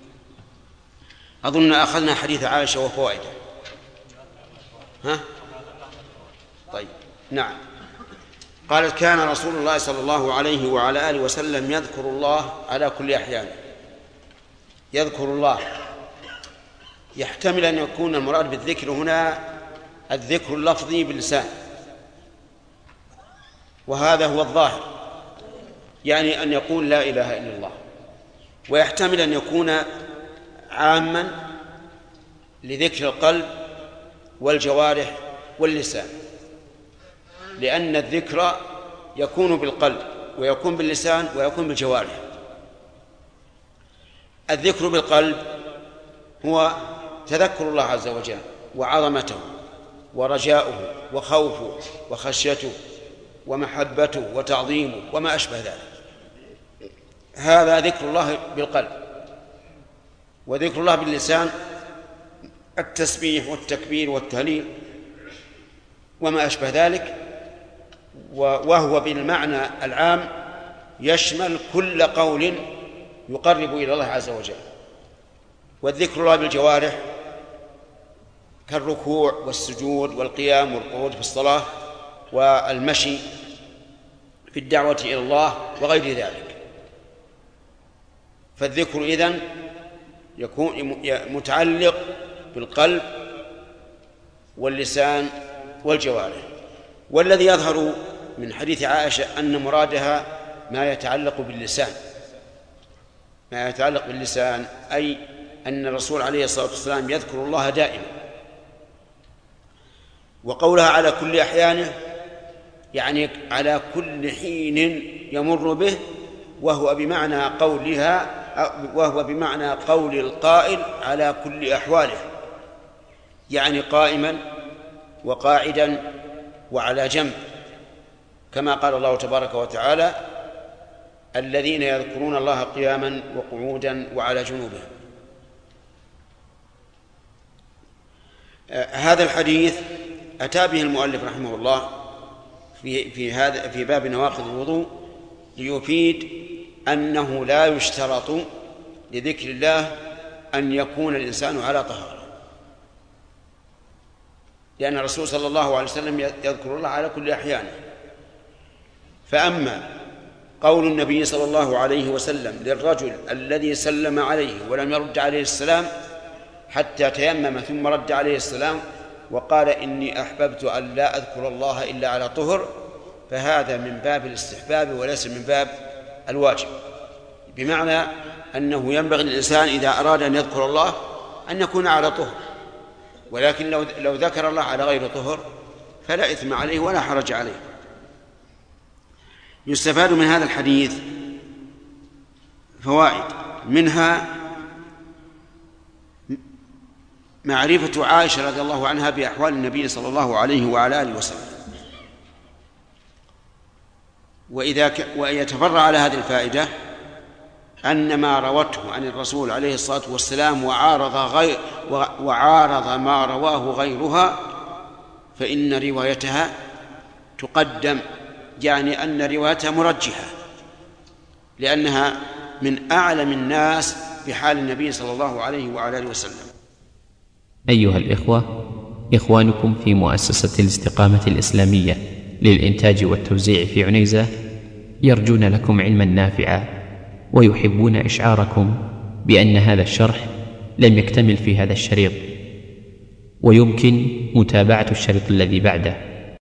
Speaker 2: أظن أخذنا حديث عائشة وفوائده. ها؟ طيب، نعم. قالت: كان رسول الله صلى الله عليه وعلى آله وسلم يذكر الله على كل أحيان. يذكر الله يحتمل أن يكون المراد بالذكر هنا الذكر اللفظي باللسان، وهذا هو الظاهر، يعني أن يقول لا إله إلا الله. ويحتمل أن يكون عاما لذكر القلب والجوارح واللسان، لأن الذكر يكون بالقلب ويكون باللسان ويكون بالجوارح. الذكر بالقلب هو تذكر الله عز وجل وعظمته ورجاؤه وخوفه وخشيته ومحبته وتعظيمه وما أشبه ذلك، هذا ذكر الله بالقلب. وذكر الله باللسان التسبيح والتكبير والتهليل وما أشبه ذلك، وهو بالمعنى العام يشمل كل قول يقرب إلى الله عز وجل. والذكر الله بالجوارح كالركوع والسجود والقيام والقعود في الصلاة والمشي في الدعوة إلى الله وغير ذلك. فالذكر إذن يكون متعلق بالقلب واللسان والجوارح. والذي يظهر من حديث عائشة أن مرادها ما يتعلق باللسان، ما يتعلق باللسان، أي أن الرسول عليه الصلاة والسلام يذكر الله دائما. وقولها على كل أحيانه يعني على كل حين يمر به، وهو بمعنى قول القائل على كل أحواله، يعني قائما وقاعدا وعلى جنب، كما قال الله تبارك وتعالى: الذين يذكرون الله قياما وقعودا وعلى جنوبهم. هذا الحديث أتى به المؤلف رحمه الله في باب نواقض الوضوء ليفيد أنه لا يشترط لذكر الله أن يكون الإنسان على طهارة، لأن الرسول صلى الله عليه وسلم يذكر الله على كل أحيانه. فأما قول النبي صلى الله عليه وسلم للرجل الذي سلم عليه ولم يرد عليه السلام: حتى تيمم ثم رد عليه السلام وقال إني أحببت أن لا أذكر الله إلا على طهر، فهذا من باب الاستحباب وليس من باب الواجب، بمعنى أنه ينبغي للإنسان إذا أراد أن يذكر الله أن يكون على طهر، ولكن لو ذكر الله على غير طهر فلا إثم عليه ولا حرج عليه. يستفاد من هذا الحديث فوائد، منها معرفة عائشة رضي الله عنها بأحوال النبي صلى الله عليه وعلى آله وسلم، ويتفرع على هذه الفائدة أن ما روته عن الرسول عليه الصلاة والسلام وعارض ما رواه غيرها فإن روايتها تقدم، يعني أن روايتها مرجحة، لأنها من أعلم الناس بحال النبي صلى الله عليه وعلى آله وسلم.
Speaker 1: أيها الإخوة، إخوانكم في مؤسسة الاستقامة الإسلامية للإنتاج والتوزيع في عنيزة يرجون لكم علما نافعا، ويحبون إشعاركم بأن هذا الشرح لم يكتمل في هذا الشريط، ويمكن متابعة الشريط الذي بعده.